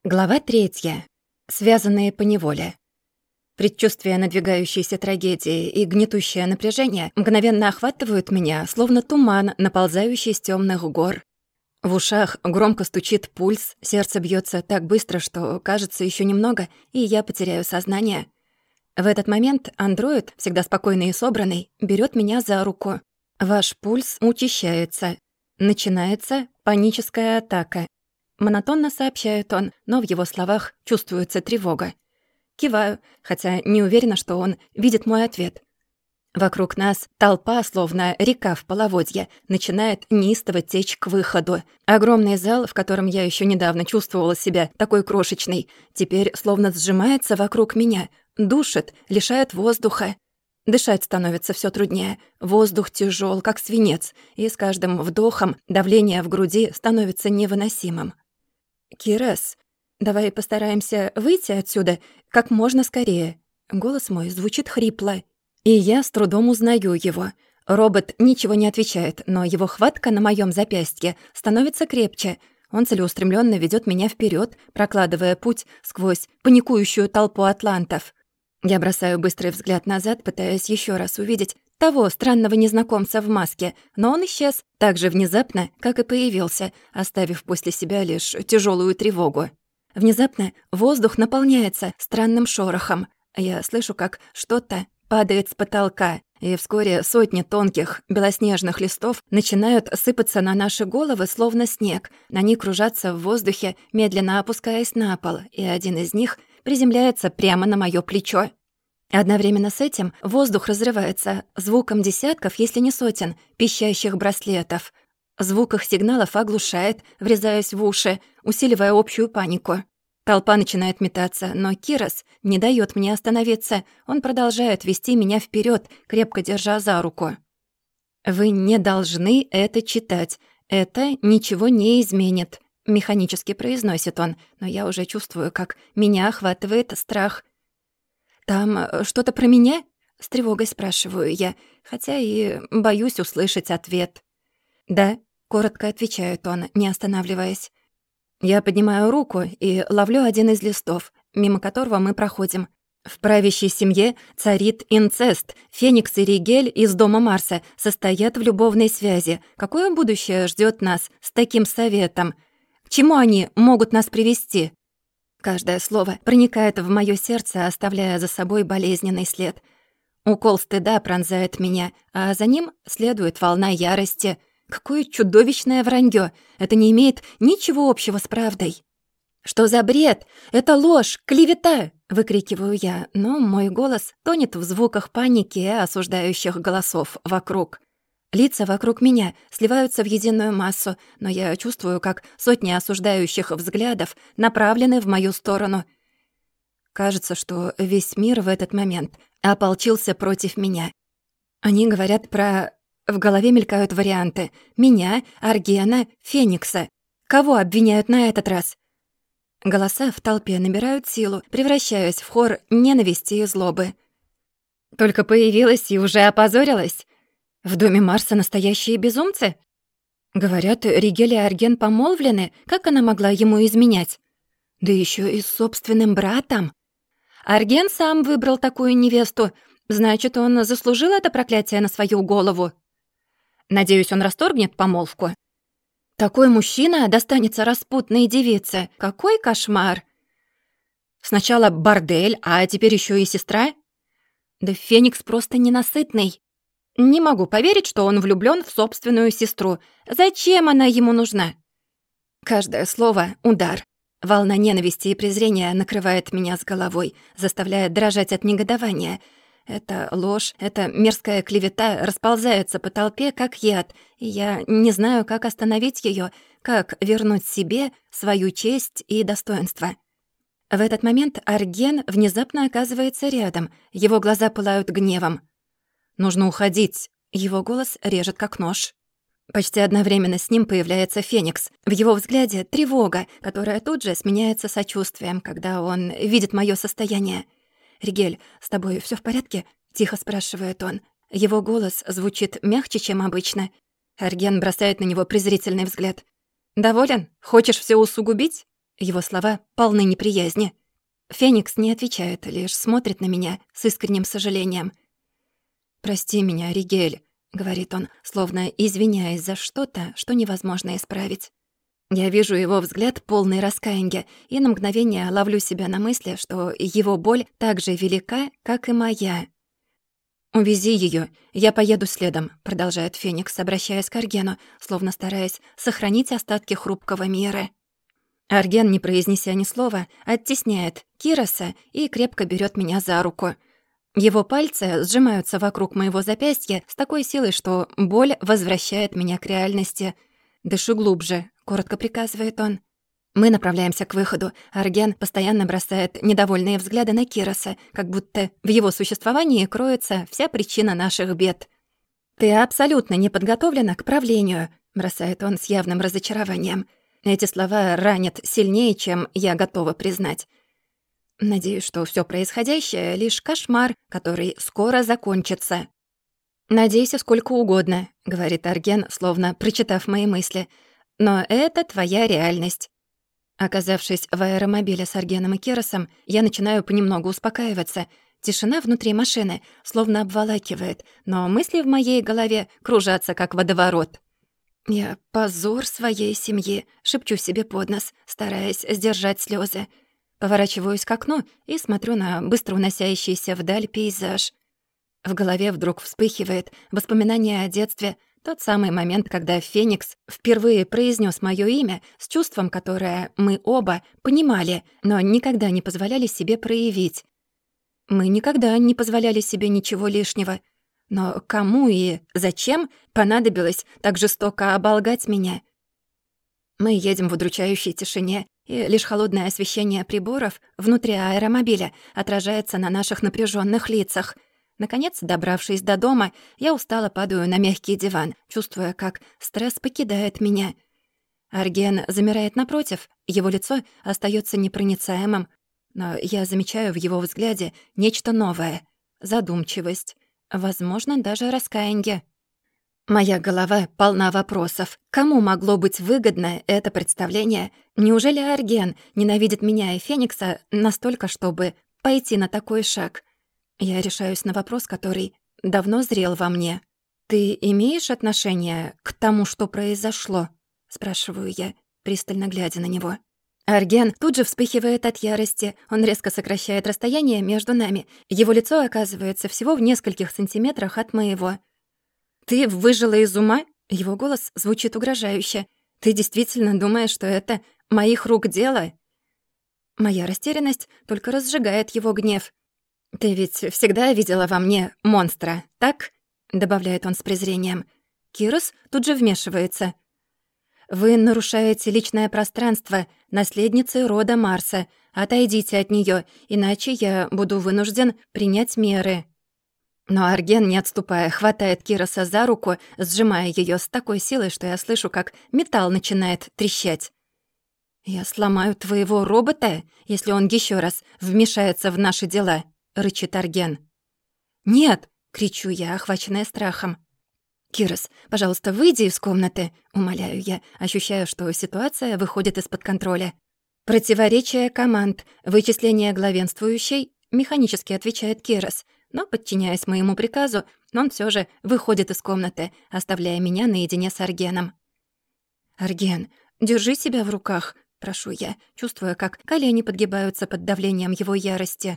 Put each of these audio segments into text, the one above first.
Глава 3. Связанные поневоле. Предчувствие надвигающейся трагедии и гнетущее напряжение мгновенно охватывают меня, словно туман, наползающий с тёмных гор. В ушах громко стучит пульс, сердце бьётся так быстро, что, кажется, ещё немного, и я потеряю сознание. В этот момент андроид, всегда спокойный и собранный, берёт меня за руку. Ваш пульс учащается. Начинается паническая атака. Монотонно сообщает он, но в его словах чувствуется тревога. Киваю, хотя не уверена, что он видит мой ответ. Вокруг нас толпа, словно река в половодье, начинает неистово течь к выходу. Огромный зал, в котором я еще недавно чувствовала себя такой крошечной, теперь словно сжимается вокруг меня, душит, лишает воздуха. Дышать становится все труднее. Воздух тяжел, как свинец, и с каждым вдохом давление в груди становится невыносимым. «Кирас, давай постараемся выйти отсюда как можно скорее». Голос мой звучит хрипло, и я с трудом узнаю его. Робот ничего не отвечает, но его хватка на моем запястье становится крепче. Он целеустремленно ведет меня вперед, прокладывая путь сквозь паникующую толпу атлантов. Я бросаю быстрый взгляд назад, пытаясь еще раз увидеть того странного незнакомца в маске, но он исчез так же внезапно, как и появился, оставив после себя лишь тяжелую тревогу. Внезапно воздух наполняется странным шорохом. Я слышу, как что-то падает с потолка, и вскоре сотни тонких белоснежных листов начинают сыпаться на наши головы, словно снег. Они кружатся в воздухе, медленно опускаясь на пол, и один из них приземляется прямо на моё плечо. Одновременно с этим воздух разрывается звуком десятков, если не сотен, пищащих браслетов. Звук их сигналов оглушает, врезаясь в уши, усиливая общую панику. Толпа начинает метаться, но Кирас не даёт мне остановиться. Он продолжает вести меня вперёд, крепко держа за руку. «Вы не должны это читать. Это ничего не изменит», — механически произносит он, но я уже чувствую, как меня охватывает страх. «Там что-то про меня?» — с тревогой спрашиваю я, хотя и боюсь услышать ответ. «Да», — коротко отвечает он, не останавливаясь. Я поднимаю руку и ловлю один из листов, мимо которого мы проходим. В правящей семье царит инцест. Феникс и Ригель из дома Марса состоят в любовной связи. Какое будущее ждёт нас с таким советом? К чему они могут нас привести? Каждое слово проникает в моё сердце, оставляя за собой болезненный след. Укол стыда пронзает меня, а за ним следует волна ярости. Какое чудовищное вранье! Это не имеет ничего общего с правдой. «Что за бред? Это ложь, клевета!» — выкрикиваю я, но мой голос тонет в звуках паники и осуждающих голосов вокруг. Лица вокруг меня сливаются в единую массу, но я чувствую, как сотни осуждающих взглядов направлены в мою сторону. Кажется, что весь мир в этот момент ополчился против меня. Они говорят про... В голове мелькают варианты. Меня, Аргена, Феникса. Кого обвиняют на этот раз? Голоса в толпе набирают силу, превращаясь в хор ненависти и злобы. Только появилась и уже опозорилась? В доме Марса настоящие безумцы? Говорят, Ригель и Арген помолвлены. Как она могла ему изменять? Да ещё и с собственным братом. Арген сам выбрал такую невесту. Значит, он заслужил это проклятие на свою голову. Надеюсь, он расторгнет помолвку. Такой мужчина достанется распутной девице. Какой кошмар! Сначала бордель, а теперь ещё и сестра? Да Феникс просто ненасытный. Не могу поверить, что он влюблён в собственную сестру. Зачем она ему нужна? Каждое слово — удар. Волна ненависти и презрения накрывает меня с головой, заставляя дрожать от негодования. Эта ложь, эта мерзкая клевета расползается по толпе, как яд, и я не знаю, как остановить её, как вернуть себе свою честь и достоинство. В этот момент Арген внезапно оказывается рядом, его глаза пылают гневом. «Нужно уходить!» Его голос режет как нож. Почти одновременно с ним появляется Феникс. В его взгляде тревога, которая тут же сменяется сочувствием, когда он видит моё состояние. «Ригель, с тобой всё в порядке?» — тихо спрашивает он. Его голос звучит мягче, чем обычно. Арген бросает на него презрительный взгляд. «Доволен? Хочешь всё усугубить?» Его слова полны неприязни. Феникс не отвечает, лишь смотрит на меня с искренним сожалением. «Прости меня, Ригель», — говорит он, словно извиняясь за что-то, что невозможно исправить. Я вижу его взгляд, полный раскаяния, и на мгновение ловлю себя на мысли, что его боль так же велика, как и моя. «Увези её, я поеду следом», — продолжает Феникс, обращаясь к Аргену, словно стараясь сохранить остатки хрупкого мира. Арген, не произнеся ни слова, оттесняет Кироса и крепко берёт меня за руку. Его пальцы сжимаются вокруг моего запястья с такой силой, что боль возвращает меня к реальности. «Дышу глубже», — коротко приказывает он. Мы направляемся к выходу. Арген постоянно бросает недовольные взгляды на Кироса, как будто в его существовании кроется вся причина наших бед. «Ты абсолютно не подготовлена к правлению», — бросает он с явным разочарованием. Эти слова ранят сильнее, чем я готова признать. Надеюсь, что всё происходящее — лишь кошмар, который скоро закончится. «Надейся сколько угодно», — говорит Арген, словно прочитав мои мысли. «Но это твоя реальность». Оказавшись в аэромобиле с Аргеном и Киросом, я начинаю понемногу успокаиваться. Тишина внутри машины словно обволакивает, но мысли в моей голове кружатся, как водоворот. «Я позор своей семьи», — шепчу себе под нос, стараясь сдержать слезы. Поворачиваюсь к окну и смотрю на быстро уносящийся вдаль пейзаж. В голове вдруг вспыхивает воспоминание о детстве, тот самый момент, когда Феникс впервые произнес моё имя с чувством, которое мы оба понимали, но никогда не позволяли себе проявить. Мы никогда не позволяли себе ничего лишнего. Но кому и зачем понадобилось так жестоко оболгать меня? Мы едем в удручающей тишине, и лишь холодное освещение приборов внутри аэромобиля отражается на наших напряжённых лицах. Наконец, добравшись до дома, я устало падаю на мягкий диван, чувствуя, как стресс покидает меня. Арген замирает напротив, его лицо остаётся непроницаемым, но я замечаю в его взгляде нечто новое — задумчивость, возможно, даже раскаяние. Моя голова полна вопросов. Кому могло быть выгодно это представление? Неужели Арген ненавидит меня и Феникса настолько, чтобы пойти на такой шаг? Я решаюсь на вопрос, который давно зрел во мне. «Ты имеешь отношение к тому, что произошло?» — спрашиваю я, пристально глядя на него. Арген тут же вспыхивает от ярости. Он резко сокращает расстояние между нами. Его лицо оказывается всего в нескольких сантиметрах от моего. «Ты выжила из ума?» Его голос звучит угрожающе. «Ты действительно думаешь, что это моих рук дело?» Моя растерянность только разжигает его гнев. «Ты ведь всегда видела во мне монстра, так?» — добавляет он с презрением. Кирос тут же вмешивается. «Вы нарушаете личное пространство наследницы рода Марса. Отойдите от неё, иначе я буду вынужден принять меры». Но Арген, не отступая, хватает Кироса за руку, сжимая её с такой силой, что я слышу, как металл начинает трещать. «Я сломаю твоего робота, если он ещё раз вмешается в наши дела», — рычит Арген. «Нет!» — кричу я, охваченная страхом. «Кирос, пожалуйста, выйди из комнаты», — умоляю я, ощущая, что ситуация выходит из-под контроля. «Противоречие команд, вычисление главенствующей», — механически отвечает Кирос, но, подчиняясь моему приказу, он всё же выходит из комнаты, оставляя меня наедине с Аргеном. «Арген, держи себя в руках», — прошу я, чувствуя, как колени подгибаются под давлением его ярости.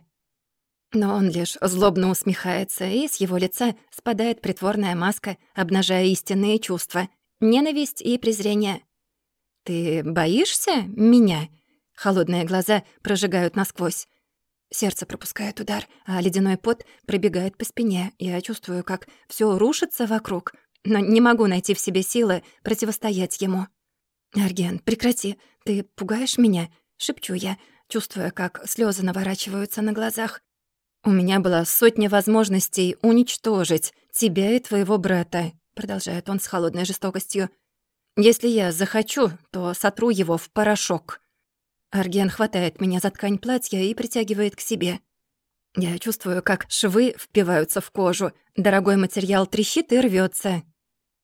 Но он лишь злобно усмехается, и с его лица спадает притворная маска, обнажая истинные чувства — ненависть и презрение. «Ты боишься меня?» Холодные глаза прожигают насквозь. Сердце пропускает удар, а ледяной пот пробегает по спине. Я чувствую, как всё рушится вокруг, но не могу найти в себе силы противостоять ему. «Арген, прекрати, ты пугаешь меня?» — шепчу я, чувствуя, как слёзы наворачиваются на глазах. «У меня была сотня возможностей уничтожить тебя и твоего брата», — продолжает он с холодной жестокостью. «Если я захочу, то сотру его в порошок». Арген хватает меня за ткань платья и притягивает к себе. Я чувствую, как швы впиваются в кожу, дорогой материал трещит и рвётся.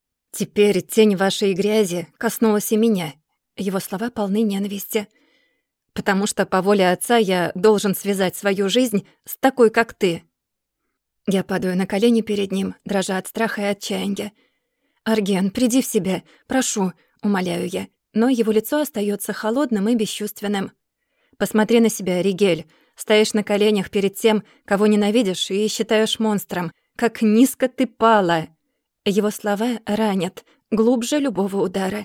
«Теперь тень вашей грязи коснулась и меня». Его слова полны ненависти. Потому что по воле отца я должен связать свою жизнь с такой, как ты». Я падаю на колени перед ним, дрожа от страха и отчаяния. «Арген, приди в себя, прошу», — умоляю я, но его лицо остается холодным и бесчувственным. «Посмотри на себя, Ригель. Стоишь на коленях перед тем, кого ненавидишь и считаешь монстром. Как низко ты пала!» Его слова ранят, глубже любого удара.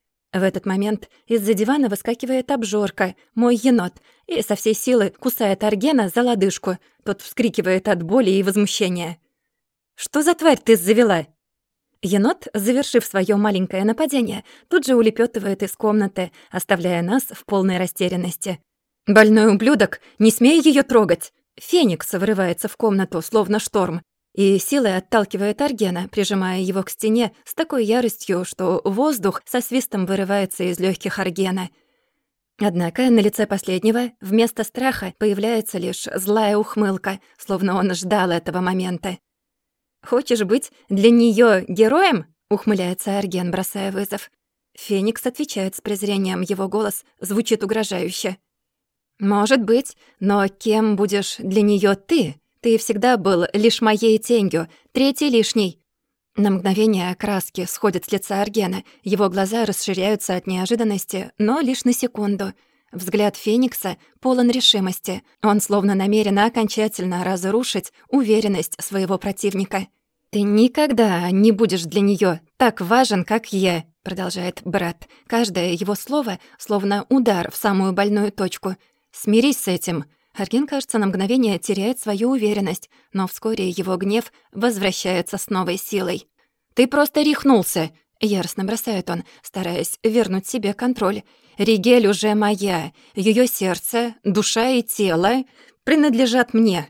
В этот момент из-за дивана выскакивает обжорка, мой енот, и со всей силы кусает Аргена за лодыжку. Тот вскрикивает от боли и возмущения. «Что за тварь ты завела?» Енот, завершив своё маленькое нападение, тут же улепётывает из комнаты, оставляя нас в полной растерянности. «Больной ублюдок! Не смей её трогать!» Феникс врывается в комнату, словно шторм, и силой отталкивает Аргена, прижимая его к стене с такой яростью, что воздух со свистом вырывается из лёгких Аргена. Однако на лице последнего вместо страха появляется лишь злая ухмылка, словно он ждал этого момента. «Хочешь быть для неё героем?» — ухмыляется Арген, бросая вызов. Феникс отвечает с презрением, его голос звучит угрожающе. «Может быть, но кем будешь для неё ты? Ты всегда был лишь моей тенью, третий лишний». На мгновение краски сходят с лица Аргена, его глаза расширяются от неожиданности, но лишь на секунду. Взгляд Феникса полон решимости. Он словно намерен окончательно разрушить уверенность своего противника. «Ты никогда не будешь для неё так важен, как я», — продолжает брат. Каждое его слово словно удар в самую больную точку. «Смирись с этим». Арген, кажется, на мгновение теряет свою уверенность, но вскоре его гнев возвращается с новой силой. «Ты просто рехнулся!» — яростно бросает он, стараясь вернуть себе контроль. «Ригель уже моя. Её сердце, душа и тело принадлежат мне.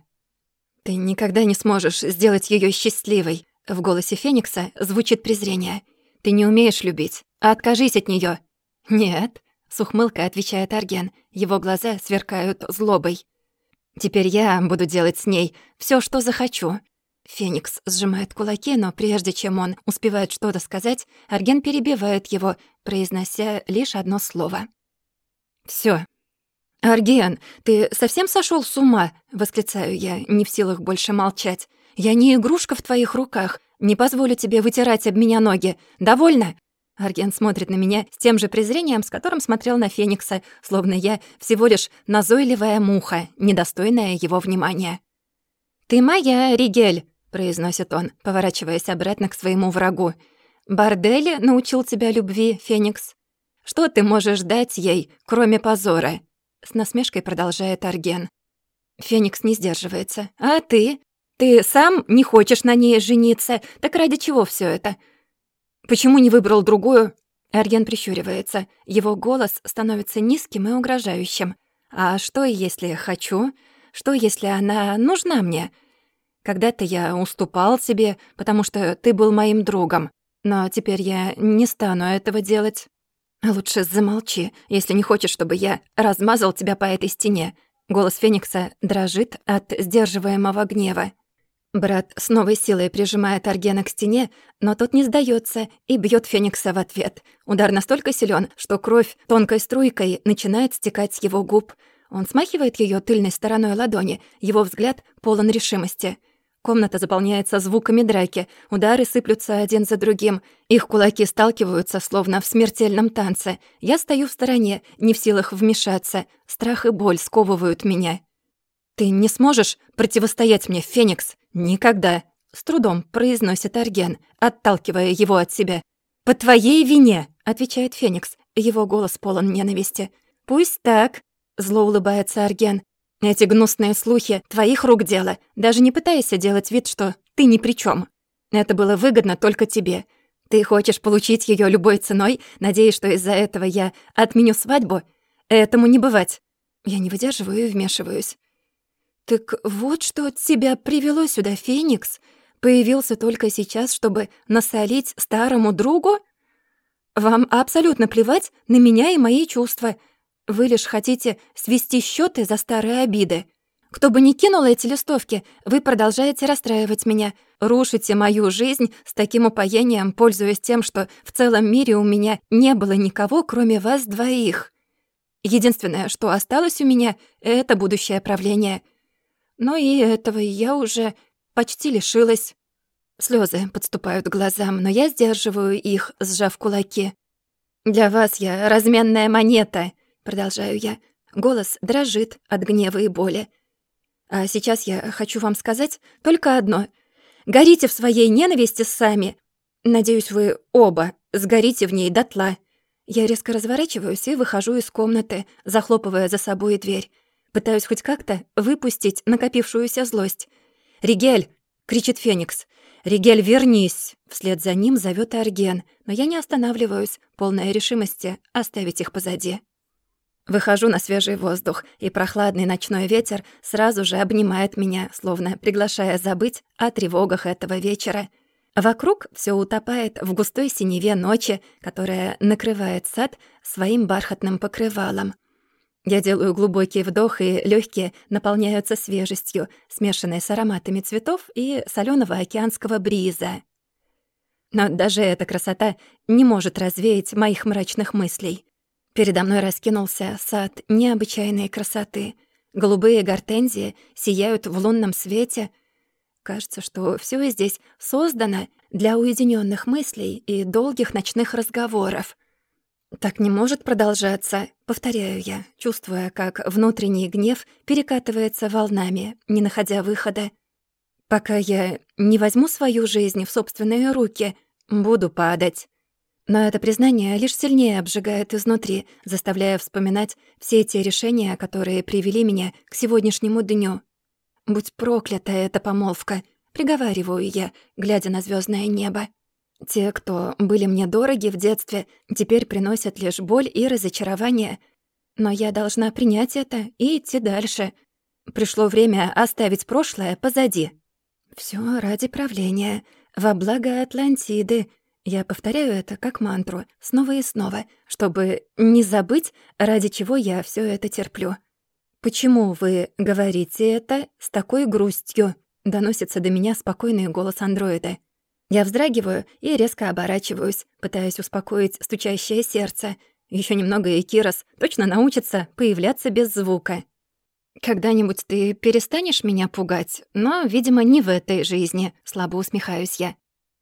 Ты никогда не сможешь сделать её счастливой». В голосе Феникса звучит презрение. «Ты не умеешь любить. Откажись от неё». «Нет», — с ухмылкой отвечает Арген. Его глаза сверкают злобой. «Теперь я буду делать с ней всё, что захочу». Феникс сжимает кулаки, но прежде чем он успевает что-то сказать, Арген перебивает его, произнося лишь одно слово. «Всё». «Арген, ты совсем сошёл с ума?» — восклицаю я, не в силах больше молчать. «Я не игрушка в твоих руках. Не позволю тебе вытирать об меня ноги. Довольно?» Арген смотрит на меня с тем же презрением, с которым смотрел на Феникса, словно я всего лишь назойливая муха, недостойная его внимания. «Ты моя, Ригель», — произносит он, поворачиваясь обратно к своему врагу. «Бордель научил тебя любви, Феникс. Что ты можешь дать ей, кроме позора?» С насмешкой продолжает Арген. Феникс не сдерживается. «А ты? Ты сам не хочешь на ней жениться? Так ради чего всё это? Почему не выбрал другую?» Арген прищуривается. Его голос становится низким и угрожающим. «А что, если хочу? Что, если она нужна мне? Когда-то я уступал тебе, потому что ты был моим другом. Но теперь я не стану этого делать. Лучше замолчи, если не хочешь, чтобы я размазал тебя по этой стене». Голос Феникса дрожит от сдерживаемого гнева. Брат с новой силой прижимает Аргена к стене, но тот не сдаётся и бьёт Феникса в ответ. Удар настолько силён, что кровь тонкой струйкой начинает стекать с его губ. Он смахивает её тыльной стороной ладони, его взгляд полон решимости. Комната заполняется звуками драки, удары сыплются один за другим. Их кулаки сталкиваются, словно в смертельном танце. Я стою в стороне, не в силах вмешаться. Страх и боль сковывают меня. «Ты не сможешь противостоять мне, Феникс? Никогда!» — с трудом произносит Арген, отталкивая его от себя. «По твоей вине!» — отвечает Феникс. Его голос полон ненависти. «Пусть так!» — зло улыбается Арген. «Эти гнусные слухи — твоих рук дело. Даже не пытайся делать вид, что ты ни при чём. Это было выгодно только тебе. Ты хочешь получить её любой ценой, надеясь, что из-за этого я отменю свадьбу? Этому не бывать». Я не выдерживаю и вмешиваюсь. «Так вот что тебя привело сюда, Феникс? Появился только сейчас, чтобы насолить старому другу? Вам абсолютно плевать на меня и мои чувства. Вы лишь хотите свести счёты за старые обиды. Кто бы ни кинул эти листовки, вы продолжаете расстраивать меня, рушите мою жизнь с таким упоением, пользуясь тем, что в целом мире у меня не было никого, кроме вас двоих». Единственное, что осталось у меня, это будущее правление. Но и этого я уже почти лишилась. Слезы подступают к глазам, но я сдерживаю их, сжав кулаки. «Для вас я разменная монета», — продолжаю я. Голос дрожит от гнева и боли. «А сейчас я хочу вам сказать только одно. Горите в своей ненависти сами. Надеюсь, вы оба сгорите в ней дотла». Я резко разворачиваюсь и выхожу из комнаты, захлопывая за собой дверь. Пытаюсь хоть как-то выпустить накопившуюся злость. «Ригель!» — кричит Феникс. «Ригель, вернись!» Вслед за ним зовёт Арген, но я не останавливаюсь, полная решимости оставить их позади. Выхожу на свежий воздух, и прохладный ночной ветер сразу же обнимает меня, словно приглашая забыть о тревогах этого вечера. Вокруг всё утопает в густой синеве ночи, которая накрывает сад своим бархатным покрывалом. Я делаю глубокий вдох, и лёгкие наполняются свежестью, смешанной с ароматами цветов и солёного океанского бриза. Но даже эта красота не может развеять моих мрачных мыслей. Передо мной раскинулся сад необычайной красоты. Голубые гортензии сияют в лунном свете. Кажется, что всё здесь создано для уединённых мыслей и долгих ночных разговоров. «Так не может продолжаться», — повторяю я, чувствуя, как внутренний гнев перекатывается волнами, не находя выхода. «Пока я не возьму свою жизнь в собственные руки, буду падать». Но это признание лишь сильнее обжигает изнутри, заставляя вспоминать все те решения, которые привели меня к сегодняшнему дню. «Будь проклята эта помолвка», — приговариваю я, глядя на звёздное небо. Те, кто были мне дороги в детстве, теперь приносят лишь боль и разочарование. Но я должна принять это и идти дальше. Пришло время оставить прошлое позади. Всё ради правления, во благо Атлантиды. Я повторяю это как мантру снова и снова, чтобы не забыть, ради чего я всё это терплю. «Почему вы говорите это с такой грустью?» — доносится до меня спокойный голос андроида. Я вздрагиваю и резко оборачиваюсь, пытаясь успокоить стучащее сердце. Ещё немного, и Кирос точно научится появляться без звука. «Когда-нибудь ты перестанешь меня пугать, но, видимо, не в этой жизни», — слабо усмехаюсь я.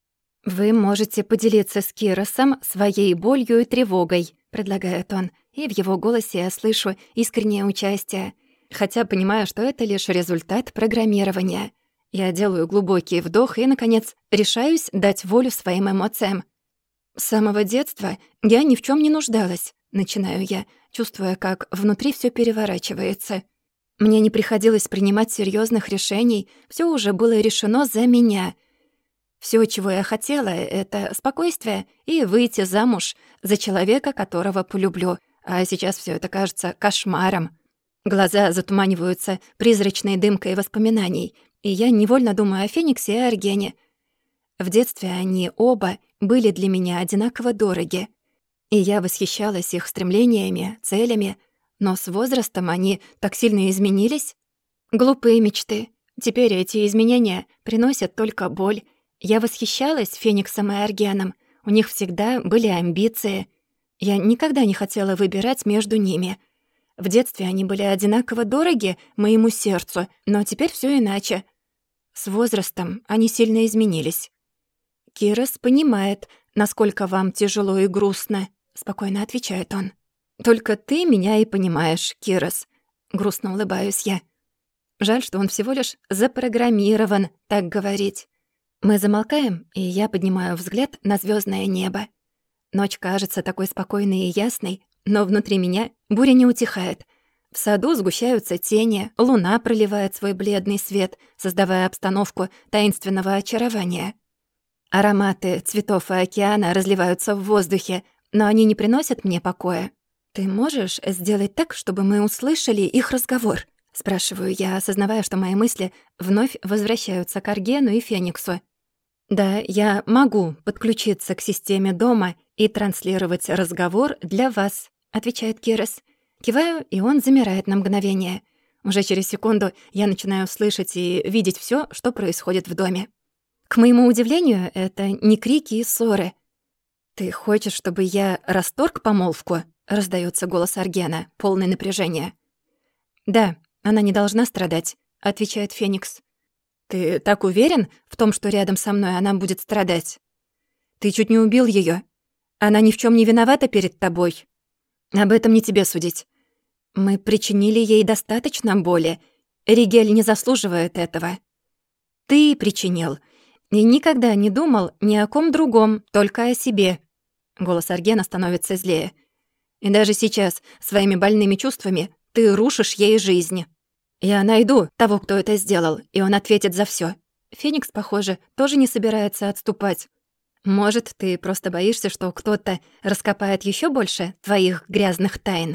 «Вы можете поделиться с Киросом своей болью и тревогой», — предлагает он, и в его голосе я слышу искреннее участие, хотя понимаю, что это лишь результат программирования. Я делаю глубокий вдох и, наконец, решаюсь дать волю своим эмоциям. «С самого детства я ни в чём не нуждалась», — начинаю я, чувствуя, как внутри всё переворачивается. Мне не приходилось принимать серьёзных решений, всё уже было решено за меня. Всё, чего я хотела, — это спокойствие и выйти замуж за человека, которого полюблю, а сейчас всё это кажется кошмаром. Глаза затуманиваются призрачной дымкой воспоминаний, и я невольно думаю о Фениксе и Аргене. В детстве они оба были для меня одинаково дороги, и я восхищалась их стремлениями, целями, но с возрастом они так сильно изменились. Глупые мечты. Теперь эти изменения приносят только боль. Я восхищалась Фениксом и Аргеном. У них всегда были амбиции. Я никогда не хотела выбирать между ними. В детстве они были одинаково дороги моему сердцу, но теперь всё иначе. С возрастом они сильно изменились. «Кирос понимает, насколько вам тяжело и грустно», — спокойно отвечает он. «Только ты меня и понимаешь, Кирос», — грустно улыбаюсь я. Жаль, что он всего лишь запрограммирован так говорить. Мы замолкаем, и я поднимаю взгляд на звёздное небо. Ночь кажется такой спокойной и ясной, но внутри меня буря не утихает. В саду сгущаются тени, луна проливает свой бледный свет, создавая обстановку таинственного очарования. Ароматы цветов и океана разливаются в воздухе, но они не приносят мне покоя. «Ты можешь сделать так, чтобы мы услышали их разговор?» — спрашиваю я, осознавая, что мои мысли вновь возвращаются к Аргену и Фениксу. «Да, я могу подключиться к системе дома и транслировать разговор для вас», — отвечает Кирос. Киваю, и он замирает на мгновение. Уже через секунду я начинаю слышать и видеть всё, что происходит в доме. К моему удивлению, это не крики и ссоры. «Ты хочешь, чтобы я расторг помолвку?» — раздается голос Аргена, полный напряжения. «Да, она не должна страдать», — отвечает Феникс. «Ты так уверен в том, что рядом со мной она будет страдать? Ты чуть не убил её. Она ни в чём не виновата перед тобой. Об этом не тебе судить. Мы причинили ей достаточно боли. Ригель не заслуживает этого. Ты причинил. И никогда не думал ни о ком другом, только о себе». Голос Аргена становится злее. «И даже сейчас, своими больными чувствами, ты рушишь ей жизнь. Я найду того, кто это сделал, и он ответит за всё». Феникс, похоже, тоже не собирается отступать. «Может, ты просто боишься, что кто-то раскопает ещё больше твоих грязных тайн?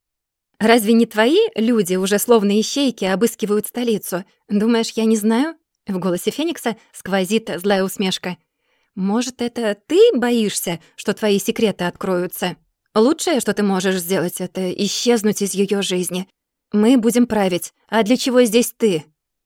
Разве не твои люди уже словно ищейки обыскивают столицу? Думаешь, я не знаю?» В голосе Феникса сквозит злая усмешка. «Может, это ты боишься, что твои секреты откроются? Лучшее, что ты можешь сделать, это исчезнуть из её жизни. Мы будем править. А для чего здесь ты?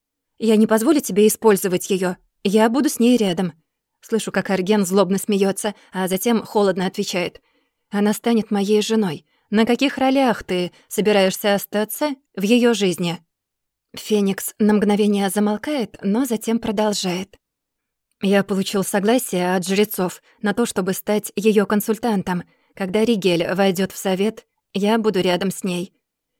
Я не позволю тебе использовать её. Я буду с ней рядом». Слышу, как Арген злобно смеётся, а затем холодно отвечает. «Она станет моей женой. На каких ролях ты собираешься остаться в её жизни?» Феникс на мгновение замолкает, но затем продолжает. «Я получил согласие от жрецов на то, чтобы стать её консультантом. Когда Ригель войдёт в совет, я буду рядом с ней.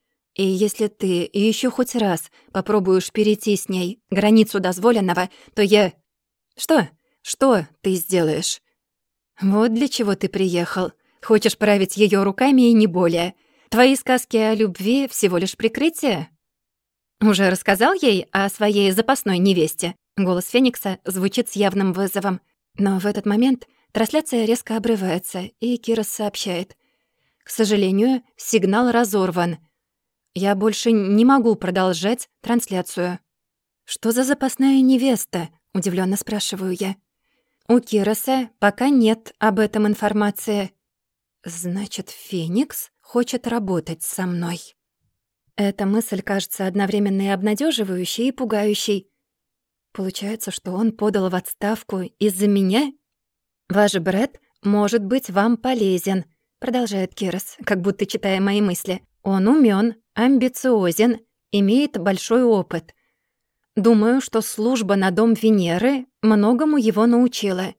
И если ты ещё хоть раз попробуешь перейти с ней границу дозволенного, то я...» «Что? Что ты сделаешь?» «Вот для чего ты приехал. Хочешь править её руками и не более. Твои сказки о любви — всего лишь прикрытие?» «Уже рассказал ей о своей запасной невесте?» Голос Феникса звучит с явным вызовом. Но в этот момент трансляция резко обрывается, и Кирос сообщает. «К сожалению, сигнал разорван. Я больше не могу продолжать трансляцию». «Что за запасная невеста?» — удивлённо спрашиваю я. «У Кироса пока нет об этом информации». «Значит, Феникс хочет работать со мной». Эта мысль кажется одновременно и обнадеживающей, и пугающей. Получается, что он подал в отставку из-за меня? «Ваш брат может быть вам полезен», — продолжает Кирос, как будто читая мои мысли. «Он умён, амбициозен, имеет большой опыт. Думаю, что служба на дом Венеры многому его научила.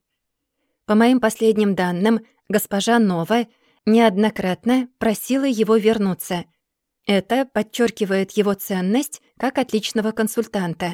По моим последним данным, госпожа Нова неоднократно просила его вернуться. Это подчеркивает его ценность как отличного консультанта.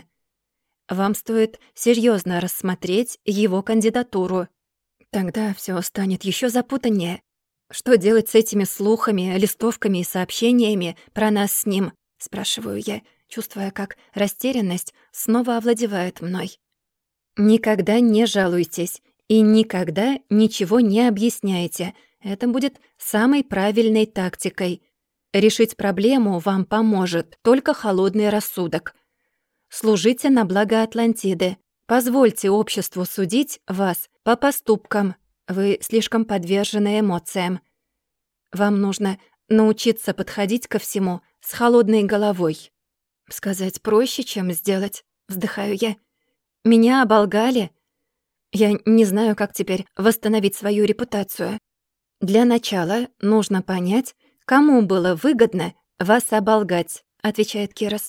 Вам стоит серьезно рассмотреть его кандидатуру. Тогда все станет еще запутаннее. Что делать с этими слухами, листовками и сообщениями про нас с ним?» — спрашиваю я, чувствуя, как растерянность снова овладевает мной. «Никогда не жалуйтесь и никогда ничего не объясняйте. Это будет самой правильной тактикой. Решить проблему вам поможет только холодный рассудок. Служите на благо Атлантиды. Позвольте обществу судить вас по поступкам. Вы слишком подвержены эмоциям. Вам нужно научиться подходить ко всему с холодной головой». «Сказать проще, чем сделать», — вздыхаю я. «Меня оболгали. Я не знаю, как теперь восстановить свою репутацию. Для начала нужно понять, кому было выгодно вас оболгать», — отвечает Кирос.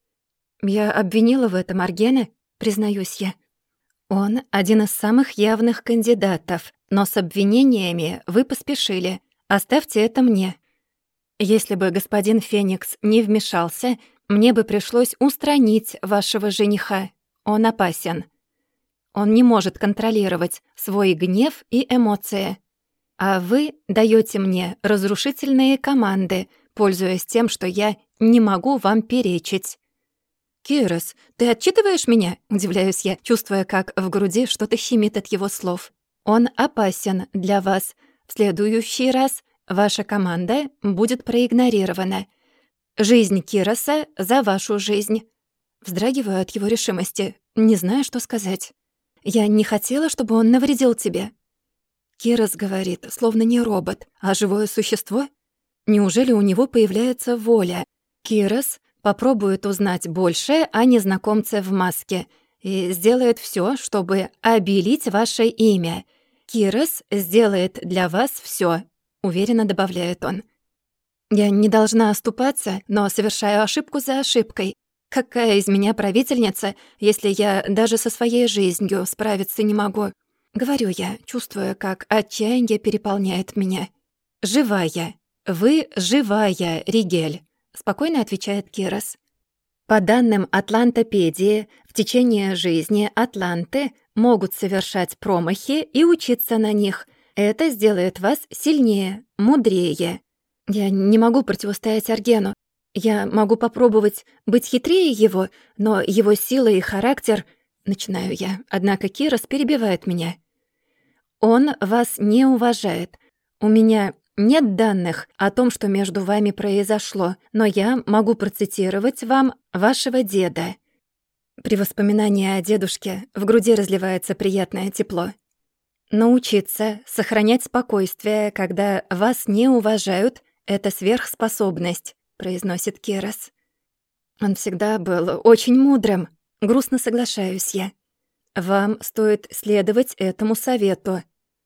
«Я обвинила в этом Аргена, признаюсь я. Он один из самых явных кандидатов, но с обвинениями вы поспешили. Оставьте это мне. Если бы господин Феникс не вмешался, мне бы пришлось устранить вашего жениха. Он опасен. Он не может контролировать свой гнев и эмоции. А вы даёте мне разрушительные команды, пользуясь тем, что я не могу вам перечить». «Кирос, ты отчитываешь меня?» — удивляюсь я, чувствуя, как в груди что-то щемит от его слов. «Он опасен для вас. В следующий раз ваша команда будет проигнорирована. Жизнь Кироса за вашу жизнь». Вздрагиваю от его решимости, не знаю, что сказать. «Я не хотела, чтобы он навредил тебе». Кирос говорит, словно не робот, а живое существо. Неужели у него появляется воля? Кирос попробует узнать больше о незнакомце в маске и сделает всё, чтобы обелить ваше имя. Кирос сделает для вас всё, уверенно добавляет он. Я не должна оступаться, но совершаю ошибку за ошибкой. Какая из меня правительница, если я даже со своей жизнью справиться не могу? Говорю я, чувствуя, как отчаяние переполняет меня. «Живая. Вы живая, Ригель», — спокойно отвечает Кирос. По данным Атлантопедии, в течение жизни атланты могут совершать промахи и учиться на них. Это сделает вас сильнее, мудрее. Я не могу противостоять Аргену. Я могу попробовать быть хитрее его, но его сила и характер... Начинаю я, однако Кирос перебивает меня. Он вас не уважает. У меня нет данных о том, что между вами произошло, но я могу процитировать вам вашего деда. При воспоминании о дедушке в груди разливается приятное тепло. Научиться сохранять спокойствие, когда вас не уважают, это сверхспособность, произносит Кирос. Он всегда был очень мудрым, грустно соглашаюсь я. Вам стоит следовать этому совету.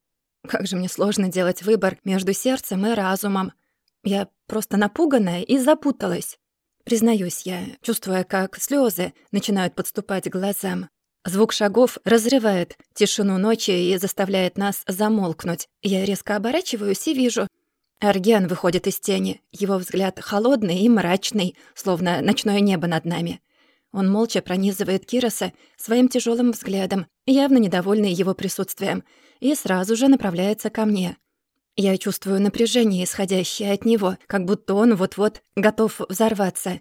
Как же мне сложно делать выбор между сердцем и разумом. Я просто напуганная и запуталась. Признаюсь я, чувствуя, как слезы начинают подступать к глазам. Звук шагов разрывает тишину ночи и заставляет нас замолкнуть. Я резко оборачиваюсь и вижу. Арген выходит из тени. Его взгляд холодный и мрачный, словно ночное небо над нами. Он молча пронизывает Кироса своим тяжелым взглядом, явно недовольный его присутствием, и сразу же направляется ко мне. Я чувствую напряжение, исходящее от него, как будто он вот-вот готов взорваться.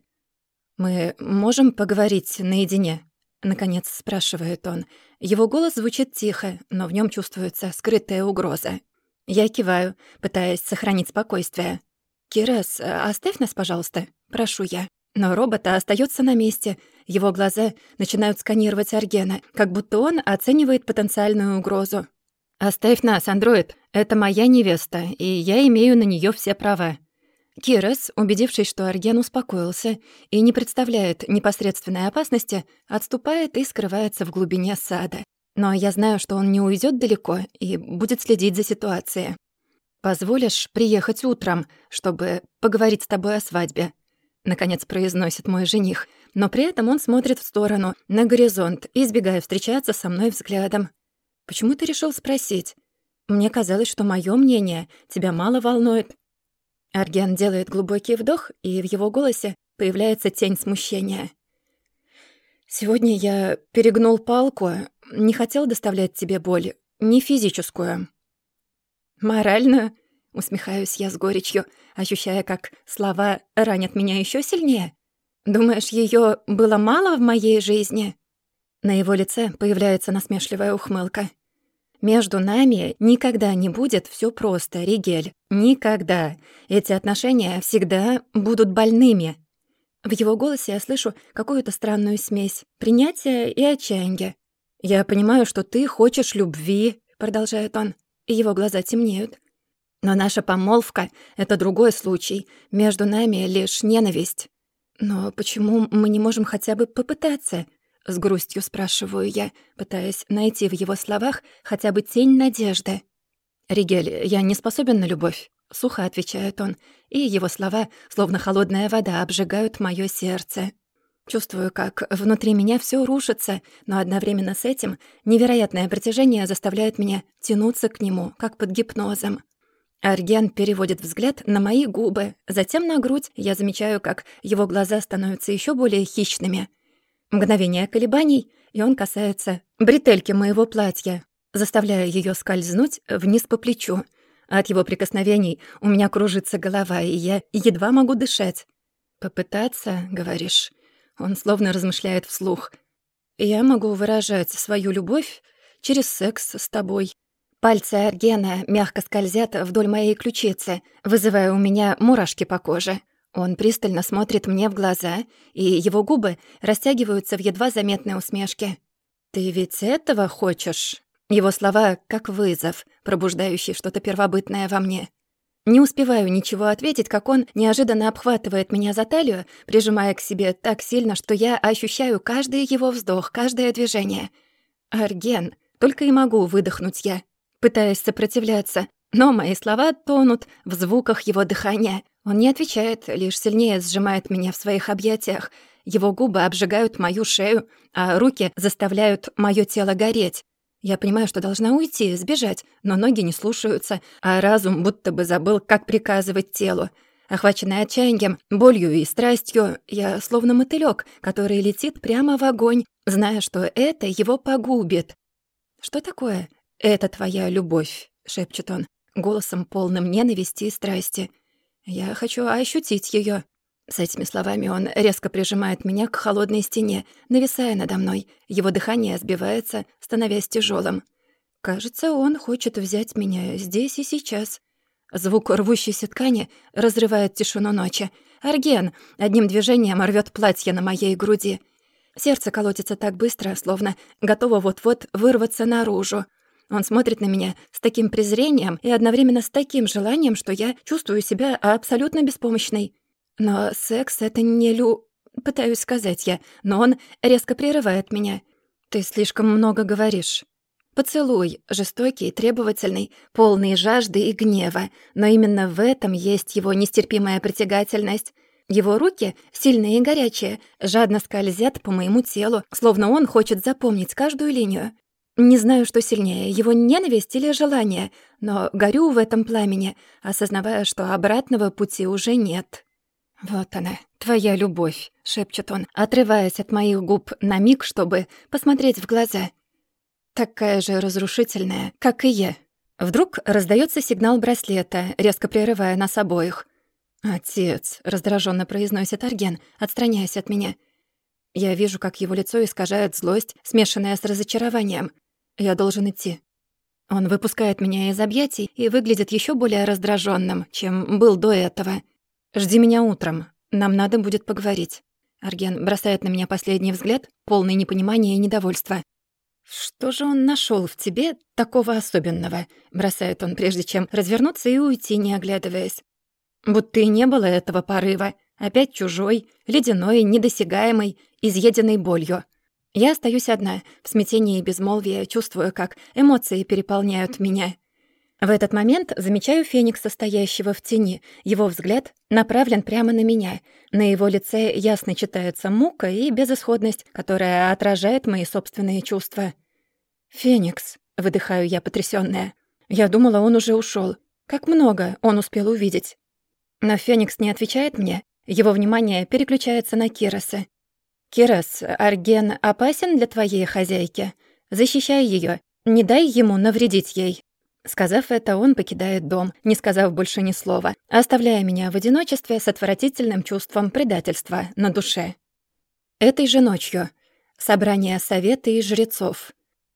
«Мы можем поговорить наедине?» — наконец спрашивает он. Его голос звучит тихо, но в нем чувствуется скрытая угроза. Я киваю, пытаясь сохранить спокойствие. «Кирос, оставь нас, пожалуйста», — прошу я. Но робот остается на месте. Его глаза начинают сканировать Аргена, как будто он оценивает потенциальную угрозу. «Оставь нас, андроид. Это моя невеста, и я имею на нее все права». Кирос, убедившись, что Арген успокоился и не представляет непосредственной опасности, отступает и скрывается в глубине сада. Но я знаю, что он не уйдет далеко и будет следить за ситуацией. «Позволишь приехать утром, чтобы поговорить с тобой о свадьбе?» Наконец произносит мой жених, но при этом он смотрит в сторону, на горизонт, избегая встречаться со мной взглядом. «Почему ты решил спросить? Мне казалось, что моё мнение тебя мало волнует». Арген делает глубокий вдох, и в его голосе появляется тень смущения. «Сегодня я перегнул палку, не хотел доставлять тебе боль, не физическую». «Моральную?» — усмехаюсь я с горечью, ощущая, как слова ранят меня ещё сильнее. «Думаешь, её было мало в моей жизни?» На его лице появляется насмешливая ухмылка. «Между нами никогда не будет всё просто, Ригель. Никогда. Эти отношения всегда будут больными». В его голосе я слышу какую-то странную смесь принятия и отчаяния. «Я понимаю, что ты хочешь любви», — продолжает он, и его глаза темнеют. «Но наша помолвка — это другой случай. Между нами лишь ненависть». «Но почему мы не можем хотя бы попытаться?» — с грустью спрашиваю я, пытаясь найти в его словах хотя бы тень надежды. «Ригель, я не способен на любовь», — сухо отвечает он, и его слова, словно холодная вода, обжигают моё сердце. Чувствую, как внутри меня всё рушится, но одновременно с этим невероятное притяжение заставляет меня тянуться к нему, как под гипнозом. Арген переводит взгляд на мои губы, затем на грудь. Я замечаю, как его глаза становятся ещё более хищными. Мгновение колебаний, и он касается бретельки моего платья, заставляя её скользнуть вниз по плечу. От его прикосновений у меня кружится голова, и я едва могу дышать. «Попытаться, говоришь?» Он словно размышляет вслух. «Я могу выражать свою любовь через секс с тобой». Пальцы Аргена мягко скользят вдоль моей ключицы, вызывая у меня мурашки по коже. Он пристально смотрит мне в глаза, и его губы растягиваются в едва заметной усмешке. «Ты ведь этого хочешь?» Его слова как вызов, пробуждающий что-то первобытное во мне. Не успеваю ничего ответить, как он неожиданно обхватывает меня за талию, прижимая к себе так сильно, что я ощущаю каждый его вздох, каждое движение. «Арген», только и могу выдохнуть я, пытаясь сопротивляться, но мои слова тонут в звуках его дыхания. Он не отвечает, лишь сильнее сжимает меня в своих объятиях. Его губы обжигают мою шею, а руки заставляют моё тело гореть. Я понимаю, что должна уйти, сбежать, но ноги не слушаются, а разум будто бы забыл, как приказывать телу. Охваченная отчаянием, болью и страстью, я словно мотылёк, который летит прямо в огонь, зная, что это его погубит. «Что такое? Это твоя любовь», — шепчет он, голосом полным ненависти и страсти. «Я хочу ощутить её». С этими словами он резко прижимает меня к холодной стене, нависая надо мной. Его дыхание сбивается, становясь тяжелым. Кажется, он хочет взять меня здесь и сейчас. Звук рвущейся ткани разрывает тишину ночи. Арген одним движением рвёт платье на моей груди. Сердце колотится так быстро, словно готово вот-вот вырваться наружу. Он смотрит на меня с таким презрением и одновременно с таким желанием, что я чувствую себя абсолютно беспомощной. Но секс — это не Пытаюсь сказать я, но он резко прерывает меня. «Ты слишком много говоришь». Поцелуй, жестокий, требовательный, полный жажды и гнева. Но именно в этом есть его нестерпимая притягательность. Его руки, сильные и горячие, жадно скользят по моему телу, словно он хочет запомнить каждую линию. Не знаю, что сильнее, его ненависть или желание, но горю в этом пламени, осознавая, что обратного пути уже нет. «Вот она, твоя любовь», — шепчет он, отрываясь от моих губ на миг, чтобы посмотреть в глаза. «Такая же разрушительная, как и я». Вдруг раздаётся сигнал браслета, резко прерывая нас обоих. «Отец», — раздражённо произносит Арген, отстраняясь от меня. Я вижу, как его лицо искажает злость, смешанная с разочарованием. Я должен идти. Он выпускает меня из объятий и выглядит ещё более раздражённым, чем был до этого. «Жди меня утром. Нам надо будет поговорить». Арген бросает на меня последний взгляд, полный непонимания и недовольства. «Что же он нашёл в тебе такого особенного?» — бросает он, прежде чем развернуться и уйти, не оглядываясь. Будто и не было этого порыва. Опять чужой, ледяной, недосягаемый, изъеденный болью. Я остаюсь одна, в смятении и безмолвии, чувствую, как эмоции переполняют меня. В этот момент замечаю Феникса, стоящего в тени. Его взгляд направлен прямо на меня. На его лице ясно читается мука и безысходность, которая отражает мои собственные чувства. «Феникс», — выдыхаю я, потрясённая. Я думала, он уже ушёл. Как много он успел увидеть. Но Феникс не отвечает мне. Его внимание переключается на Кироса. «Кирос, Арген опасен для твоей хозяйки. Защищай её, не дай ему навредить ей». Сказав это, он покидает дом, не сказав больше ни слова, оставляя меня в одиночестве с отвратительным чувством предательства на душе. Этой же ночью. Собрание совета и жрецов.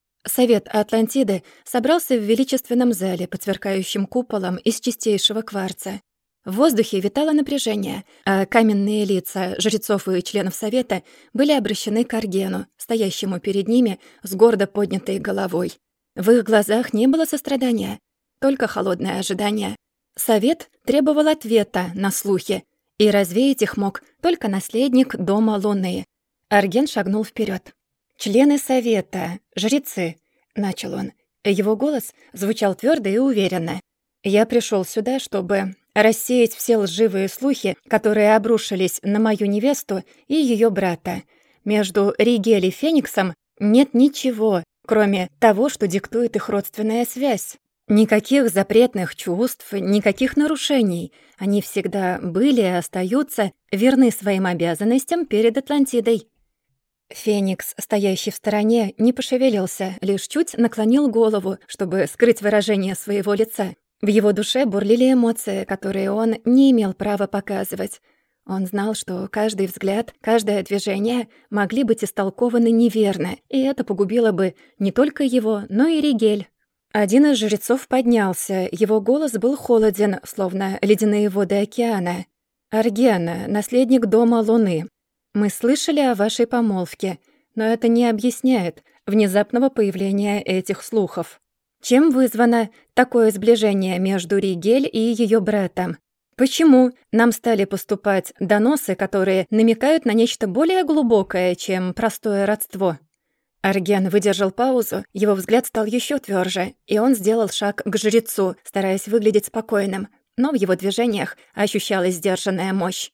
Совет Атлантиды собрался в величественном зале под сверкающим куполом из чистейшего кварца. В воздухе витало напряжение, а каменные лица жрецов и членов совета были обращены к Аргену, стоящему перед ними с гордо поднятой головой. В их глазах не было сострадания, только холодное ожидание. Совет требовал ответа на слухи, и развеять их мог только наследник Дома Луны. Арген шагнул вперед. «Члены совета, жрецы», — начал он. Его голос звучал твердо и уверенно. «Я пришел сюда, чтобы рассеять все лживые слухи, которые обрушились на мою невесту и ее брата. Между Ригель и Фениксом нет ничего, кроме того, что диктует их родственная связь. Никаких запретных чувств, никаких нарушений. Они всегда были и остаются верны своим обязанностям перед Атлантидой». Феникс, стоящий в стороне, не пошевелился, лишь чуть наклонил голову, чтобы скрыть выражение своего лица. В его душе бурлили эмоции, которые он не имел права показывать. Он знал, что каждый взгляд, каждое движение могли быть истолкованы неверно, и это погубило бы не только его, но и Ригель. Один из жрецов поднялся, его голос был холоден, словно ледяные воды океана. «Арген, наследник Дома Луны, мы слышали о вашей помолвке, но это не объясняет внезапного появления этих слухов. Чем вызвано такое сближение между Ригель и ее братом? Почему нам стали поступать доносы, которые намекают на нечто более глубокое, чем простое родство?» Арген выдержал паузу, его взгляд стал еще тверже, и он сделал шаг к жрецу, стараясь выглядеть спокойным. но в его движениях ощущалась сдержанная мощь.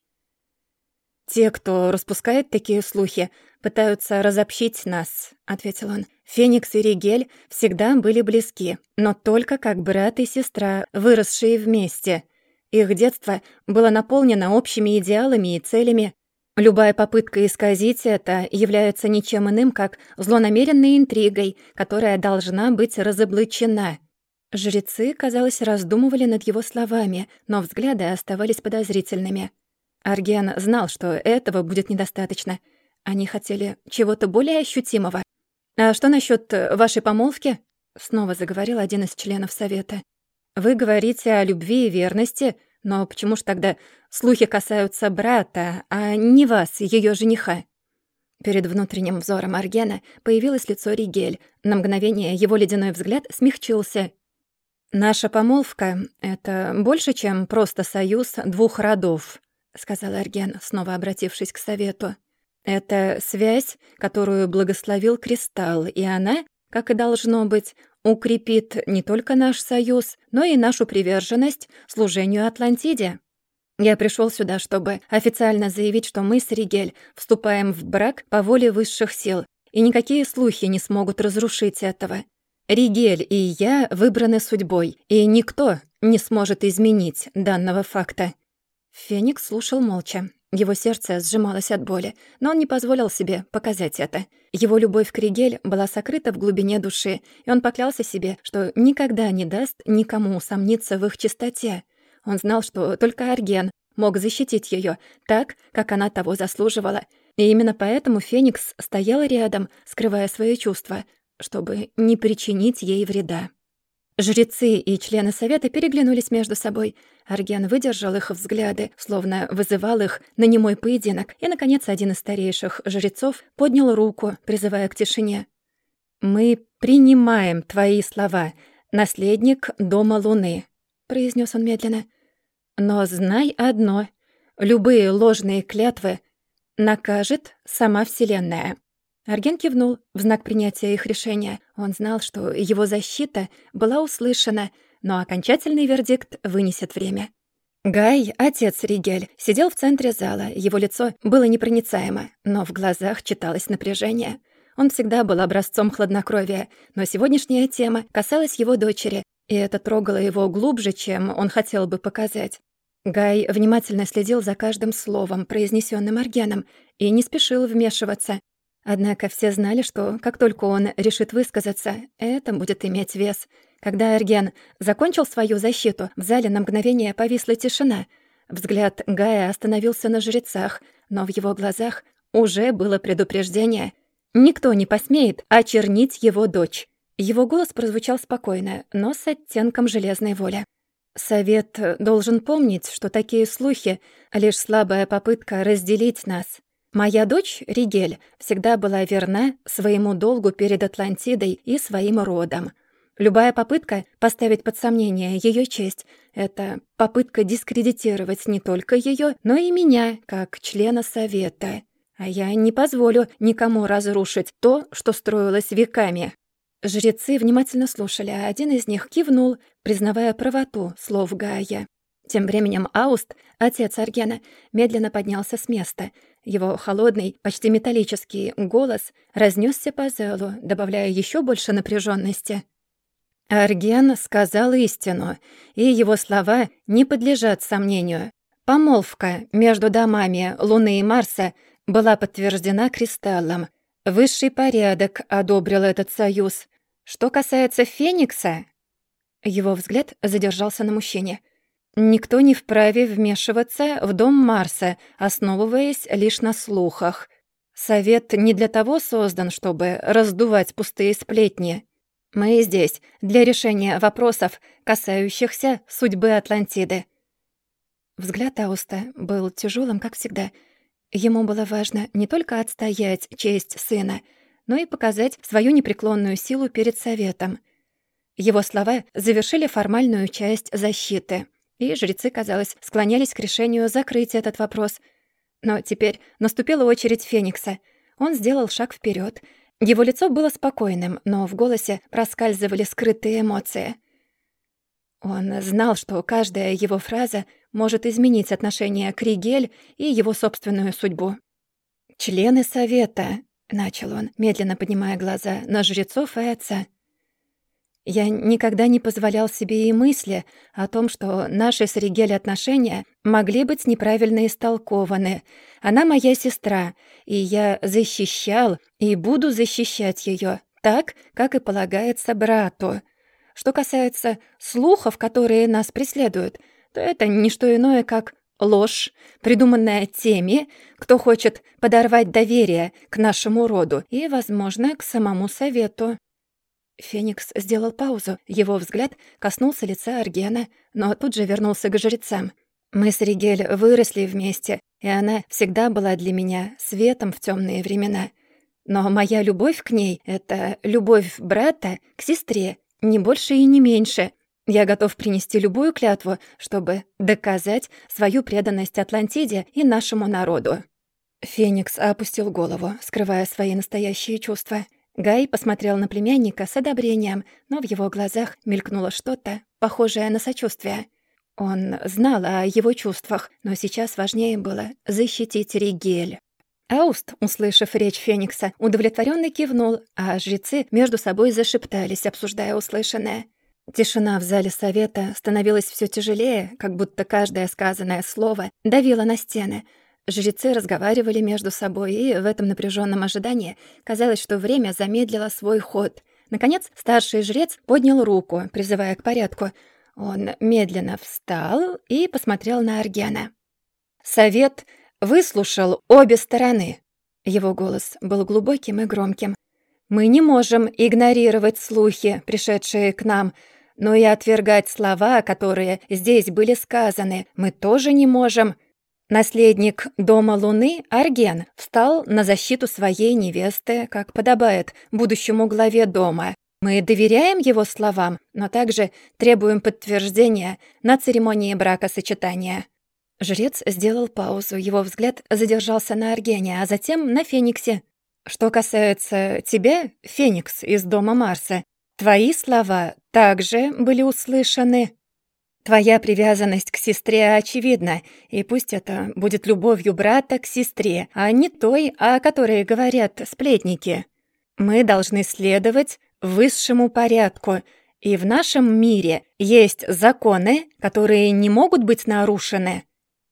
«Те, кто распускает такие слухи, пытаются разобщить нас», — ответил он. «Феникс и Ригель всегда были близки, но только как брат и сестра, выросшие вместе. Их детство было наполнено общими идеалами и целями. Любая попытка исказить это является ничем иным, как злонамеренной интригой, которая должна быть разоблачена». Жрецы, казалось, раздумывали над его словами, но взгляды оставались подозрительными. Арген знал, что этого будет недостаточно. Они хотели чего-то более ощутимого. «А что насчет вашей помолвки?» — снова заговорил один из членов совета. «Вы говорите о любви и верности, но почему ж тогда слухи касаются брата, а не вас, ее жениха?» Перед внутренним взором Аргена появилось лицо Ригель. На мгновение его ледяной взгляд смягчился. «Наша помолвка — это больше, чем просто союз двух родов», — сказал Арген, снова обратившись к совету. «Это связь, которую благословил Кристалл, и она, как и должно быть, укрепит не только наш союз, но и нашу приверженность служению Атлантиде. Я пришел сюда, чтобы официально заявить, что мы с Ригель вступаем в брак по воле высших сил, и никакие слухи не смогут разрушить этого. Ригель и я выбраны судьбой, и никто не сможет изменить данного факта». Феникс слушал молча. Его сердце сжималось от боли, но он не позволил себе показать это. Его любовь к Ригель была сокрыта в глубине души, и он поклялся себе, что никогда не даст никому усомниться в их чистоте. Он знал, что только Арген мог защитить ее так, как она того заслуживала, и именно поэтому Феникс стоял рядом, скрывая свои чувства, чтобы не причинить ей вреда. Жрецы и члены совета переглянулись между собой. Арген выдержал их взгляды, словно вызывал их на немой поединок, и, наконец, один из старейших жрецов поднял руку, призывая к тишине. «Мы принимаем твои слова, наследник Дома Луны», — произнес он медленно. «Но знай одно: любые ложные клятвы накажет сама Вселенная». Арген кивнул в знак принятия их решения. Он знал, что его защита была услышана, но окончательный вердикт вынесет время. Гай, отец Ригель, сидел в центре зала. Его лицо было непроницаемо, но в глазах читалось напряжение. Он всегда был образцом хладнокровия, но сегодняшняя тема касалась его дочери, и это трогало его глубже, чем он хотел бы показать. Гай внимательно следил за каждым словом, произнесённым Аргеном, и не спешил вмешиваться. Однако все знали, что как только он решит высказаться, это будет иметь вес. Когда Арген закончил свою защиту, в зале на мгновение повисла тишина. Взгляд Гая остановился на жрецах, но в его глазах уже было предупреждение. Никто не посмеет очернить его дочь. Его голос прозвучал спокойно, но с оттенком железной воли. «Совет должен помнить, что такие слухи — лишь слабая попытка разделить нас. Моя дочь, Ригель, всегда была верна своему долгу перед Атлантидой и своим родом. Любая попытка поставить под сомнение ее честь — это попытка дискредитировать не только ее, но и меня, как члена Совета. А я не позволю никому разрушить то, что строилось веками». Жрецы внимательно слушали, а один из них кивнул, признавая правоту слов Гая. Тем временем Ауст, отец Аргена, медленно поднялся с места. Его холодный, почти металлический голос разнесся по залу, добавляя еще больше напряженности. Арген сказал истину, и его слова не подлежат сомнению. Помолвка между домами Луны и Марса была подтверждена Кристаллом. Высший порядок одобрил этот союз. Что касается Феникса... Его взгляд задержался на мужчине. Никто не вправе вмешиваться в дом Марса, основываясь лишь на слухах. Совет не для того создан, чтобы раздувать пустые сплетни. Мы здесь для решения вопросов, касающихся судьбы Атлантиды. Взгляд Ауста был тяжелым, как всегда. Ему было важно не только отстоять честь сына, но и показать свою непреклонную силу перед Советом. Его слова завершили формальную часть защиты, и жрецы, казалось, склонялись к решению закрыть этот вопрос. Но теперь наступила очередь Феникса. Он сделал шаг вперед. Его лицо было спокойным, но в голосе проскальзывали скрытые эмоции. Он знал, что каждая его фраза может изменить отношение к Ригель и его собственную судьбу. «Члены совета», — начал он, медленно поднимая глаза на жрецов и отца. «Я никогда не позволял себе и мысли о том, что наши с Ригель отношения могли быть неправильно истолкованы. Она моя сестра, и я защищал и буду защищать ее так, как и полагается брату. Что касается слухов, которые нас преследуют, то это не что иное, как ложь, придуманная теми, кто хочет подорвать доверие к нашему роду и, возможно, к самому совету». Феникс сделал паузу. Его взгляд коснулся лица Аргена, но тут же вернулся к жрецам. «Мы с Ригель выросли вместе, и она всегда была для меня светом в темные времена. Но моя любовь к ней — это любовь брата к сестре, не больше и не меньше. Я готов принести любую клятву, чтобы доказать свою преданность Атлантиде и нашему народу». Феникс опустил голову, скрывая свои настоящие чувства. Гай посмотрел на племянника с одобрением, но в его глазах мелькнуло что-то, похожее на сочувствие. Он знал о его чувствах, но сейчас важнее было защитить Ригель. Ауст, услышав речь Феникса, удовлетворенно кивнул, а жрецы между собой зашептались, обсуждая услышанное. Тишина в зале совета становилась все тяжелее, как будто каждое сказанное слово давило на стены. Жрецы разговаривали между собой, и в этом напряженном ожидании казалось, что время замедлило свой ход. Наконец, старший жрец поднял руку, призывая к порядку. Он медленно встал и посмотрел на Аргена. «Совет выслушал обе стороны». Его голос был глубоким и громким. «Мы не можем игнорировать слухи, пришедшие к нам, но и отвергать слова, которые здесь были сказаны, мы тоже не можем». Наследник Дома Луны, Арген, встал на защиту своей невесты, как подобает будущему главе дома. Мы доверяем его словам, но также требуем подтверждения на церемонии бракосочетания». Жрец сделал паузу, его взгляд задержался на Аргене, а затем на Фениксе. «Что касается тебя, Феникс из Дома Марса, твои слова также были услышаны. Твоя привязанность к сестре очевидна, и пусть это будет любовью брата к сестре, а не той, о которой говорят сплетники. Мы должны следовать высшему порядку, и в нашем мире есть законы, которые не могут быть нарушены».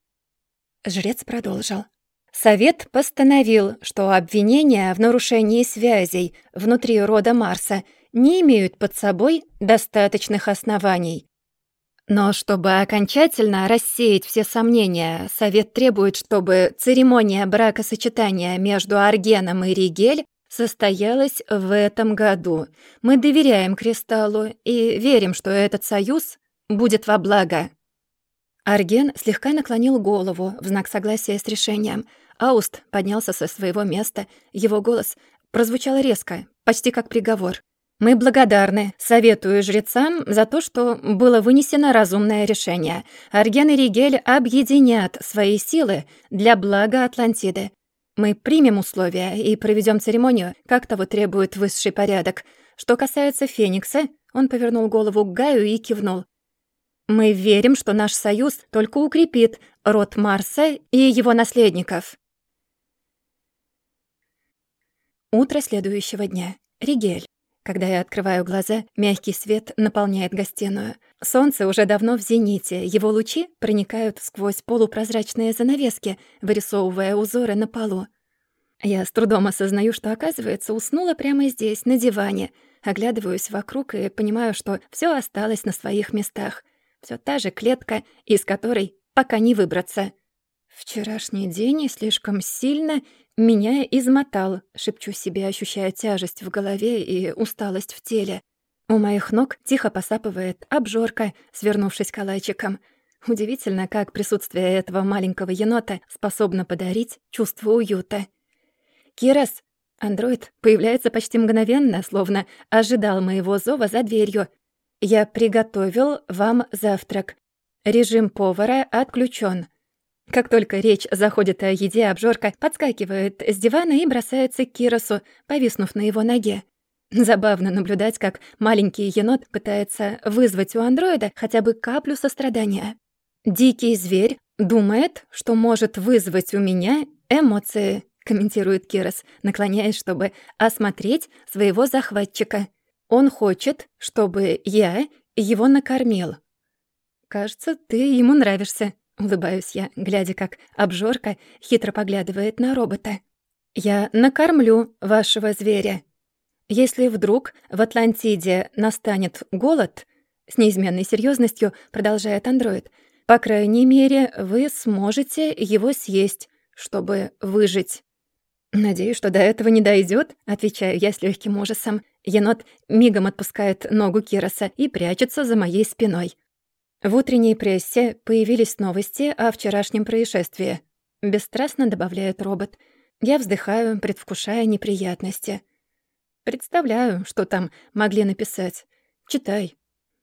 Жрец продолжил. «Совет постановил, что обвинения в нарушении связей внутри рода Марса не имеют под собой достаточных оснований. Но чтобы окончательно рассеять все сомнения, Совет требует, чтобы церемония бракосочетания между Аргеном и Ригель состоялась в этом году. Мы доверяем Кристаллу и верим, что этот союз будет во благо». Арген слегка наклонил голову в знак согласия с решением. Ауст поднялся со своего места. Его голос прозвучал резко, почти как приговор. «Мы благодарны совету и жрецам за то, что было вынесено разумное решение. Арген и Ригель объединят свои силы для блага Атлантиды. Мы примем условия и проведем церемонию, как того требует высший порядок. Что касается Феникса», он повернул голову к Гаю и кивнул. «Мы верим, что наш союз только укрепит род Марса и его наследников». Утро следующего дня. Ригель. Когда я открываю глаза, мягкий свет наполняет гостиную. Солнце уже давно в зените, его лучи проникают сквозь полупрозрачные занавески, вырисовывая узоры на полу. Я с трудом осознаю, что, оказывается, уснула прямо здесь, на диване. Оглядываюсь вокруг и понимаю, что всё осталось на своих местах. Всё та же клетка, из которой пока не выбраться. «Вчерашний день слишком сильно меня измотал», — шепчу себе, ощущая тяжесть в голове и усталость в теле. У моих ног тихо посапывает обжорка, свернувшись калачиком. Удивительно, как присутствие этого маленького енота способно подарить чувство уюта. «Кирас!» Андроид появляется почти мгновенно, словно ожидал моего зова за дверью. «Я приготовил вам завтрак. Режим повара отключен». Как только речь заходит о еде, обжорка подскакивает с дивана и бросается к Кирасу, повиснув на его ноге. Забавно наблюдать, как маленький енот пытается вызвать у андроида хотя бы каплю сострадания. «Дикий зверь думает, что может вызвать у меня эмоции», — комментирует Кирос, наклоняясь, чтобы осмотреть своего захватчика. «Он хочет, чтобы я его накормил». «Кажется, ты ему нравишься», — улыбаюсь я, глядя, как обжорка хитро поглядывает на робота. «Я накормлю вашего зверя. Если вдруг в Атлантиде настанет голод», — с неизменной серьезностью продолжает андроид, «по крайней мере, вы сможете его съесть, чтобы выжить». «Надеюсь, что до этого не дойдет, отвечаю я с легким ужасом. Енот мигом отпускает ногу Кироса и прячется за моей спиной. В утренней прессе появились новости о вчерашнем происшествии. Бесстрастно добавляет робот. Я вздыхаю, предвкушая неприятности. Представляю, что там могли написать. Читай.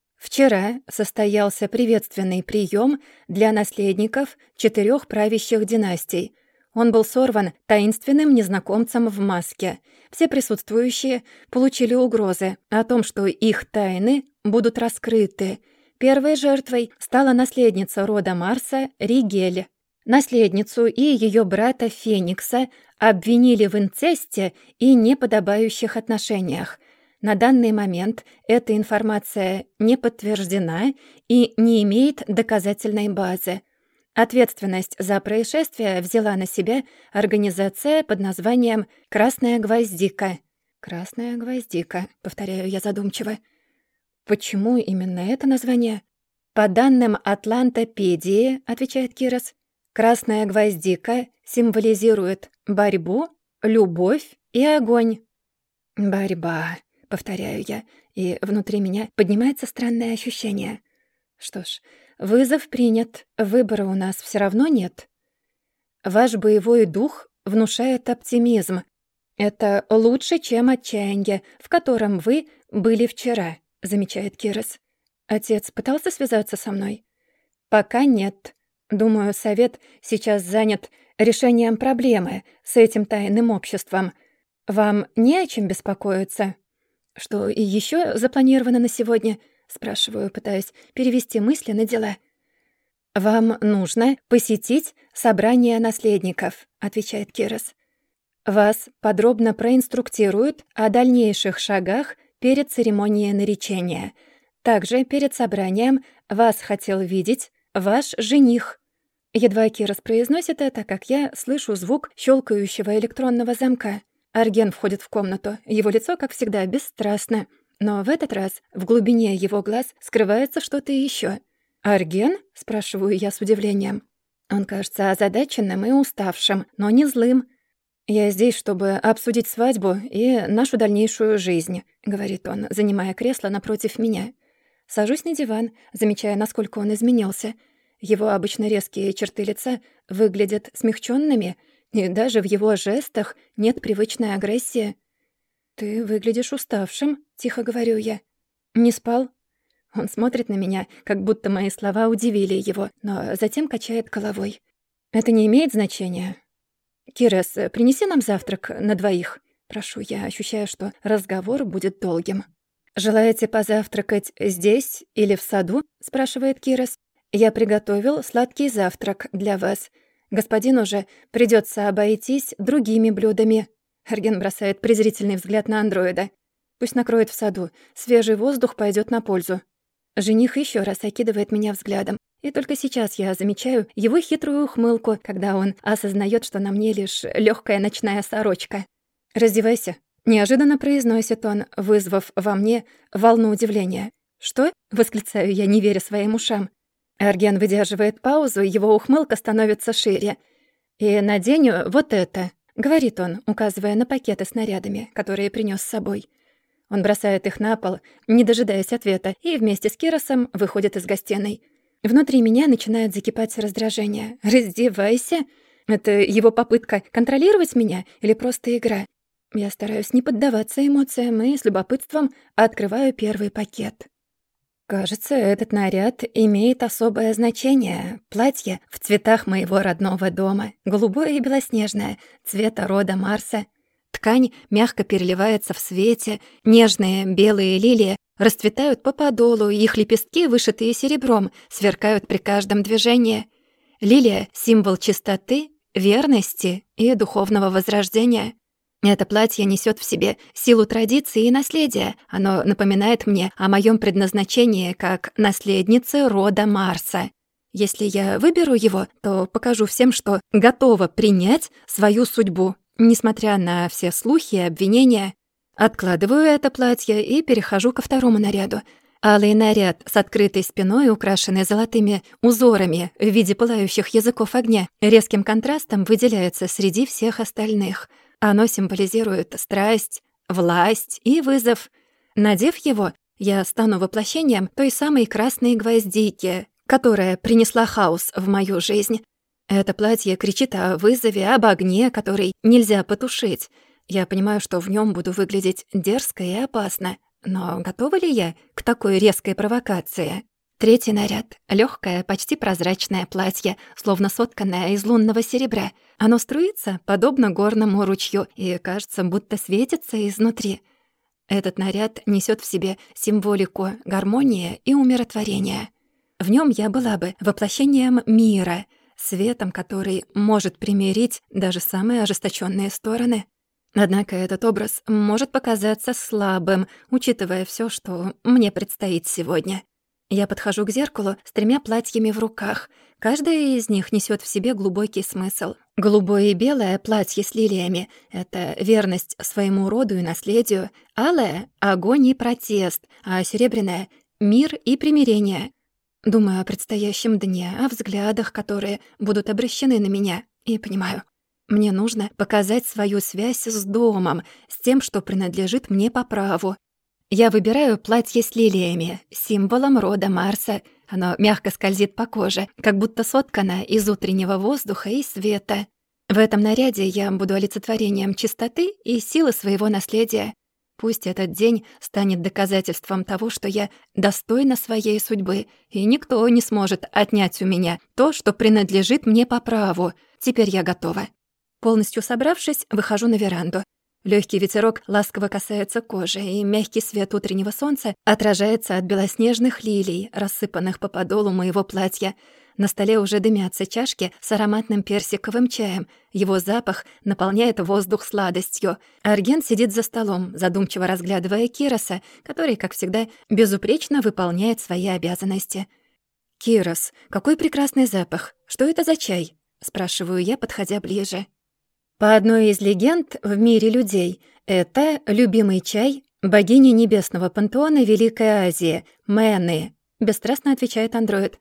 Вчера состоялся приветственный прием для наследников 4 правящих династий. Он был сорван таинственным незнакомцем в маске. Все присутствующие получили угрозы о том, что их тайны будут раскрыты. Первой жертвой стала наследница рода Марса Ригель. Наследницу и ее брата Феникса обвинили в инцесте и неподобающих отношениях. На данный момент эта информация не подтверждена и не имеет доказательной базы. Ответственность за происшествие взяла на себя организация под названием «Красная гвоздика». «Красная гвоздика», — повторяю я задумчиво. «Почему именно это название?» «По данным Атлантопедии», — отвечает Кирос, «красная гвоздика символизирует борьбу, любовь и огонь». «Борьба», — повторяю я, и внутри меня поднимается странное ощущение. Что ж, вызов принят, выбора у нас все равно нет. Ваш боевой дух внушает оптимизм. Это лучше, чем отчаяние, в котором вы были вчера, замечает Кирос. Отец пытался связаться со мной? Пока нет. Думаю, совет сейчас занят решением проблемы с этим тайным обществом. Вам не о чем беспокоиться? Что и еще запланировано на сегодня? Спрашиваю, пытаясь перевести мысли на дела. «Вам нужно посетить собрание наследников», — отвечает Кирос. «Вас подробно проинструктируют о дальнейших шагах перед церемонией наречения. Также перед собранием вас хотел видеть ваш жених». Едва Кирос произносит это, как я слышу звук щелкающего электронного замка. Арген входит в комнату. Его лицо, как всегда, бесстрастно. Но в этот раз в глубине его глаз скрывается что-то еще. «Арген?» — спрашиваю я с удивлением. Он кажется озадаченным и уставшим, но не злым. «Я здесь, чтобы обсудить свадьбу и нашу дальнейшую жизнь», — говорит он, занимая кресло напротив меня. Сажусь на диван, замечая, насколько он изменился. Его обычно резкие черты лица выглядят смягченными, и даже в его жестах нет привычной агрессии. «Ты выглядишь уставшим», — тихо говорю я. «Не спал?» Он смотрит на меня, как будто мои слова удивили его, но затем качает головой. «Это не имеет значения. Кирос, принеси нам завтрак на 2. Прошу я, ощущая, что разговор будет долгим. «Желаете позавтракать здесь или в саду?» — спрашивает Кирос. «Я приготовил сладкий завтрак для вас. Господину же придется обойтись другими блюдами». Арген бросает презрительный взгляд на андроида. «Пусть накроет в саду. Свежий воздух пойдет на пользу». Жених еще раз окидывает меня взглядом. И только сейчас я замечаю его хитрую ухмылку, когда он осознает, что на мне лишь легкая ночная сорочка. «Раздевайся», — неожиданно произносит он, вызвав во мне волну удивления. «Что?» — восклицаю я, не веря своим ушам. Арген выдерживает паузу, его ухмылка становится шире. «И наденю вот это», — говорит он, указывая на пакеты с нарядами, которые принес с собой. Он бросает их на пол, не дожидаясь ответа, и вместе с Киросом выходит из гостиной. Внутри меня начинает закипать раздражение. «Раздевайся!» Это его попытка контролировать меня или просто игра? Я стараюсь не поддаваться эмоциям и с любопытством открываю первый пакет. Кажется, этот наряд имеет особое значение. Платье в цветах моего родного дома, голубое и белоснежное, цвета рода Марса. Ткань мягко переливается в свете, нежные белые лилии расцветают по подолу, их лепестки, вышитые серебром, сверкают при каждом движении. Лилия — символ чистоты, верности и духовного возрождения. Это платье несёт в себе силу традиции и наследия. Оно напоминает мне о моём предназначении как наследницы рода Марса. Если я выберу его, то покажу всем, что готова принять свою судьбу, несмотря на все слухи и обвинения. Откладываю это платье и перехожу ко второму наряду. Алый наряд с открытой спиной, украшенный золотыми узорами в виде пылающих языков огня, резким контрастом выделяется среди всех остальных. Оно символизирует страсть, власть и вызов. Надев его, я стану воплощением той самой красной гвоздики, которая принесла хаос в мою жизнь. Это платье кричит о вызове, об огне, который нельзя потушить. Я понимаю, что в нём буду выглядеть дерзко и опасно. Но готова ли я к такой резкой провокации? Третий наряд — лёгкое, почти прозрачное платье, словно сотканное из лунного серебра. Оно струится, подобно горному ручью, и кажется, будто светится изнутри. Этот наряд несёт в себе символику гармонии и умиротворения. В нём я была бы воплощением мира, светом, который может примирить даже самые ожесточённые стороны. Однако этот образ может показаться слабым, учитывая всё, что мне предстоит сегодня. Я подхожу к зеркалу с 3 платьями в руках. Каждое из них несёт в себе глубокий смысл. Голубое и белое платье с лилиями — это верность своему роду и наследию, алое — огонь и протест, а серебряное — мир и примирение. Думаю о предстоящем дне, о взглядах, которые будут обращены на меня, и понимаю, мне нужно показать свою связь с домом, с тем, что принадлежит мне по праву. Я выбираю платье с лилиями, символом рода Марса. Оно мягко скользит по коже, как будто соткано из утреннего воздуха и света. В этом наряде я буду олицетворением чистоты и силы своего наследия. Пусть этот день станет доказательством того, что я достойна своей судьбы, и никто не сможет отнять у меня то, что принадлежит мне по праву. Теперь я готова. Полностью собравшись, выхожу на веранду. Лёгкий ветерок ласково касается кожи, и мягкий свет утреннего солнца отражается от белоснежных лилий, рассыпанных по подолу моего платья. На столе уже дымятся чашки с ароматным персиковым чаем. Его запах наполняет воздух сладостью. Арген сидит за столом, задумчиво разглядывая Кироса, который, как всегда, безупречно выполняет свои обязанности. «Кирос, какой прекрасный запах! Что это за чай?» — спрашиваю я, подходя ближе. По одной из легенд в мире людей, это любимый чай богини небесного пантеона Великой Азии, Мэны, бесстрастно отвечает андроид.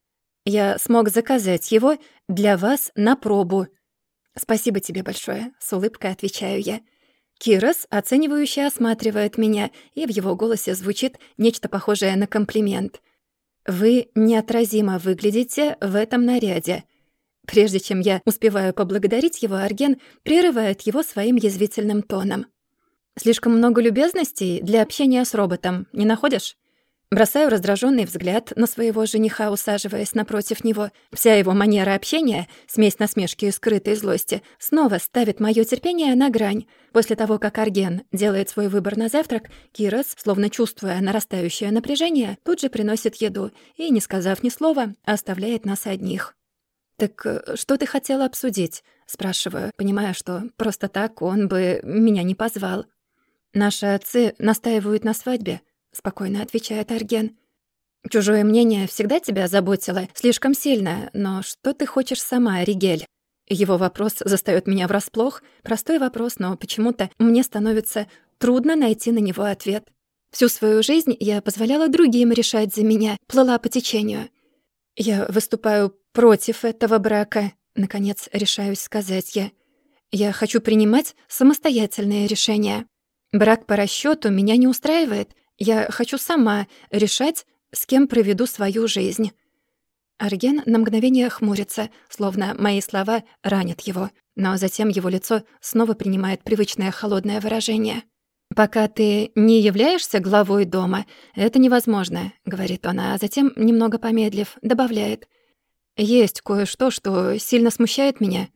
Я смог заказать его для вас на пробу. Спасибо тебе большое, с улыбкой отвечаю я. Кирос оценивающе осматривает меня, и в его голосе звучит нечто похожее на комплимент. Вы неотразимо выглядите в этом наряде. Прежде чем я успеваю поблагодарить его, Арген прерывает его своим язвительным тоном. «Слишком много любезностей для общения с роботом, не находишь?» Бросаю раздражённый взгляд на своего жениха, усаживаясь напротив него. Вся его манера общения, смесь насмешки и скрытой злости, снова ставит моё терпение на грань. После того, как Арген делает свой выбор на завтрак, Кирос, словно чувствуя нарастающее напряжение, тут же приносит еду и, не сказав ни слова, оставляет нас одних. «Так что ты хотела обсудить?» — спрашиваю, понимая, что просто так он бы меня не позвал. «Наши отцы настаивают на свадьбе», — спокойно отвечает Арген. «Чужое мнение всегда тебя заботило слишком сильно, но что ты хочешь сама, Ригель?» Его вопрос застаёт меня врасплох. Простой вопрос, но почему-то мне становится трудно найти на него ответ. Всю свою жизнь я позволяла другим решать за меня, плыла по течению. «Я выступаю против этого брака», — наконец решаюсь сказать я. «Я хочу принимать самостоятельные решения. Брак по расчёту меня не устраивает. Я хочу сама решать, с кем проведу свою жизнь». Арген на мгновение хмурится, словно мои слова ранят его, но затем его лицо снова принимает привычное холодное выражение. «Пока ты не являешься главой дома, это невозможно», — говорит он, а затем, немного помедлив, добавляет. «Есть кое-что, что сильно смущает меня.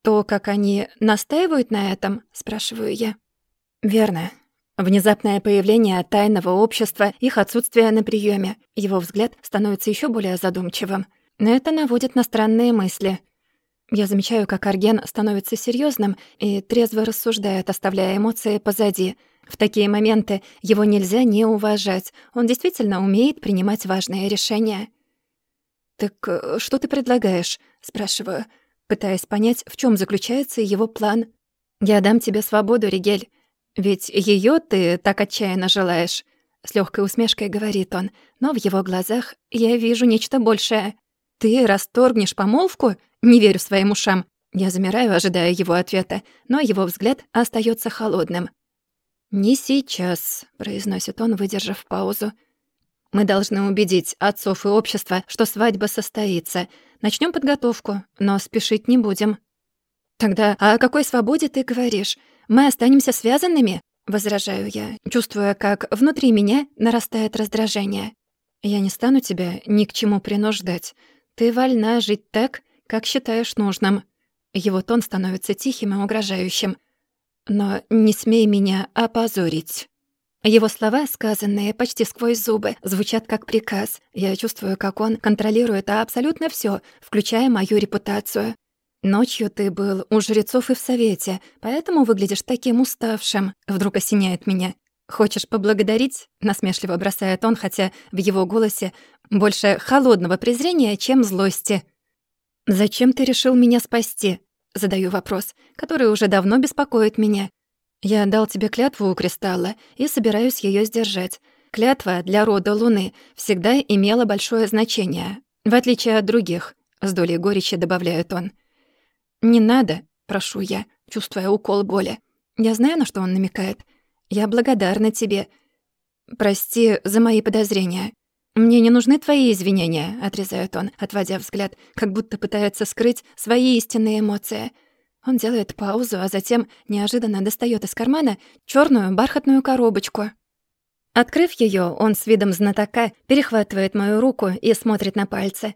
То, как они настаивают на этом, спрашиваю я. Верно. Внезапное появление тайного общества, их отсутствие на приеме. Его взгляд становится еще более задумчивым. Но это наводит на странные мысли. Я замечаю, как Арген становится серьезным и трезво рассуждает, оставляя эмоции позади. В такие моменты его нельзя не уважать. Он действительно умеет принимать важные решения. «Так что ты предлагаешь?» — спрашиваю, пытаясь понять, в чем заключается его план. «Я дам тебе свободу, Ригель. Ведь ее ты так отчаянно желаешь», — с легкой усмешкой говорит он, но в его глазах я вижу нечто большее. «Ты расторгнешь помолвку? Не верю своим ушам». Я замираю, ожидая его ответа, но его взгляд остается холодным. «Не сейчас», — произносит он, выдержав паузу. «Мы должны убедить отцов и общество, что свадьба состоится. Начнем подготовку, но спешить не будем». «Тогда о какой свободе ты говоришь? Мы останемся связанными?» — возражаю я, чувствуя, как внутри меня нарастает раздражение. «Я не стану тебя ни к чему принуждать. Ты вольна жить так, как считаешь нужным». Его тон становится тихим и угрожающим. «Но не смей меня опозорить». Его слова, сказанные почти сквозь зубы, звучат как приказ. Я чувствую, как он контролирует абсолютно всё, включая мою репутацию. «Ночью ты был у жрецов и в совете, поэтому выглядишь таким уставшим», — вдруг осеняет меня. «Хочешь поблагодарить?» — насмешливо бросает он, хотя в его голосе больше холодного презрения, чем злости. «Зачем ты решил меня спасти?» — задаю вопрос, который уже давно беспокоит меня. «Я дал тебе клятву у кристалла и собираюсь её сдержать. Клятва для рода Луны всегда имела большое значение, в отличие от других», — с долей горечи добавляет он. «Не надо», — прошу я, чувствуя укол боли. Я знаю, на что он намекает. «Я благодарна тебе. Прости за мои подозрения». «Мне не нужны твои извинения», — отрезает он, отводя взгляд, как будто пытается скрыть свои истинные эмоции. Он делает паузу, а затем неожиданно достаёт из кармана чёрную бархатную коробочку. Открыв её, он с видом знатока перехватывает мою руку и смотрит на пальцы.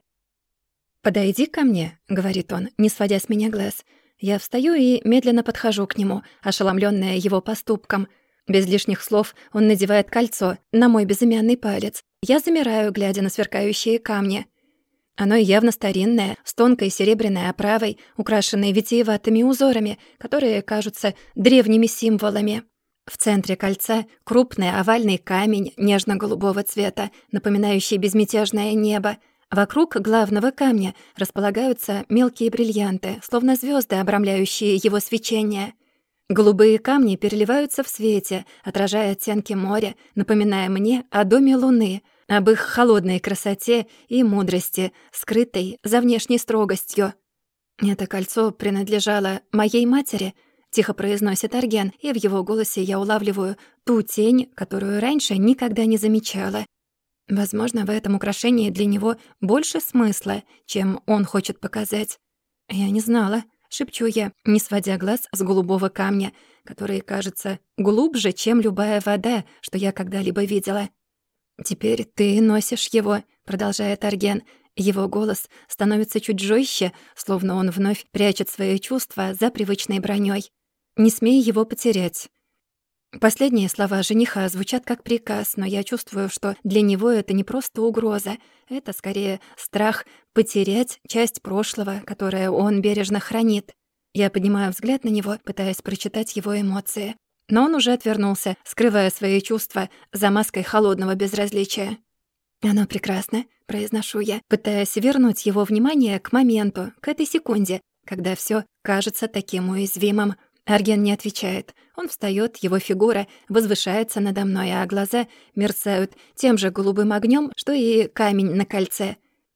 «Подойди ко мне», — говорит он, не сводя с меня глаз. Я встаю и медленно подхожу к нему, ошеломлённая его поступком. Без лишних слов он надевает кольцо на мой безымянный палец. Я замираю, глядя на сверкающие камни. Оно явно старинное, с тонкой серебряной оправой, украшенной витиеватыми узорами, которые кажутся древними символами. В центре кольца крупный овальный камень нежно-голубого цвета, напоминающий безмятежное небо. Вокруг главного камня располагаются мелкие бриллианты, словно звезды, обрамляющие его свечение. Голубые камни переливаются в свете, отражая оттенки моря, напоминая мне о доме Луны, об их холодной красоте и мудрости, скрытой за внешней строгостью. «Это кольцо принадлежало моей матери», — тихо произносит Арген, и в его голосе я улавливаю ту тень, которую раньше никогда не замечала. Возможно, в этом украшении для него больше смысла, чем он хочет показать. «Я не знала», — шепчу я, не сводя глаз с голубого камня, который кажется глубже, чем любая вода, что я когда-либо видела. «Теперь ты носишь его», — продолжает Арген. Его голос становится чуть жестче, словно он вновь прячет свои чувства за привычной бронёй. «Не смей его потерять». Последние слова жениха звучат как приказ, но я чувствую, что для него это не просто угроза. Это скорее страх потерять часть прошлого, которое он бережно хранит. Я поднимаю взгляд на него, пытаясь прочитать его эмоции. Но он уже отвернулся, скрывая свои чувства за маской холодного безразличия. «Оно прекрасно», — произношу я, пытаясь вернуть его внимание к моменту, к этой секунде, когда всё кажется таким уязвимым. Арген не отвечает. Он встаёт, его фигура возвышается надо мной, а глаза мерцают тем же голубым огнём, что и камень на кольце.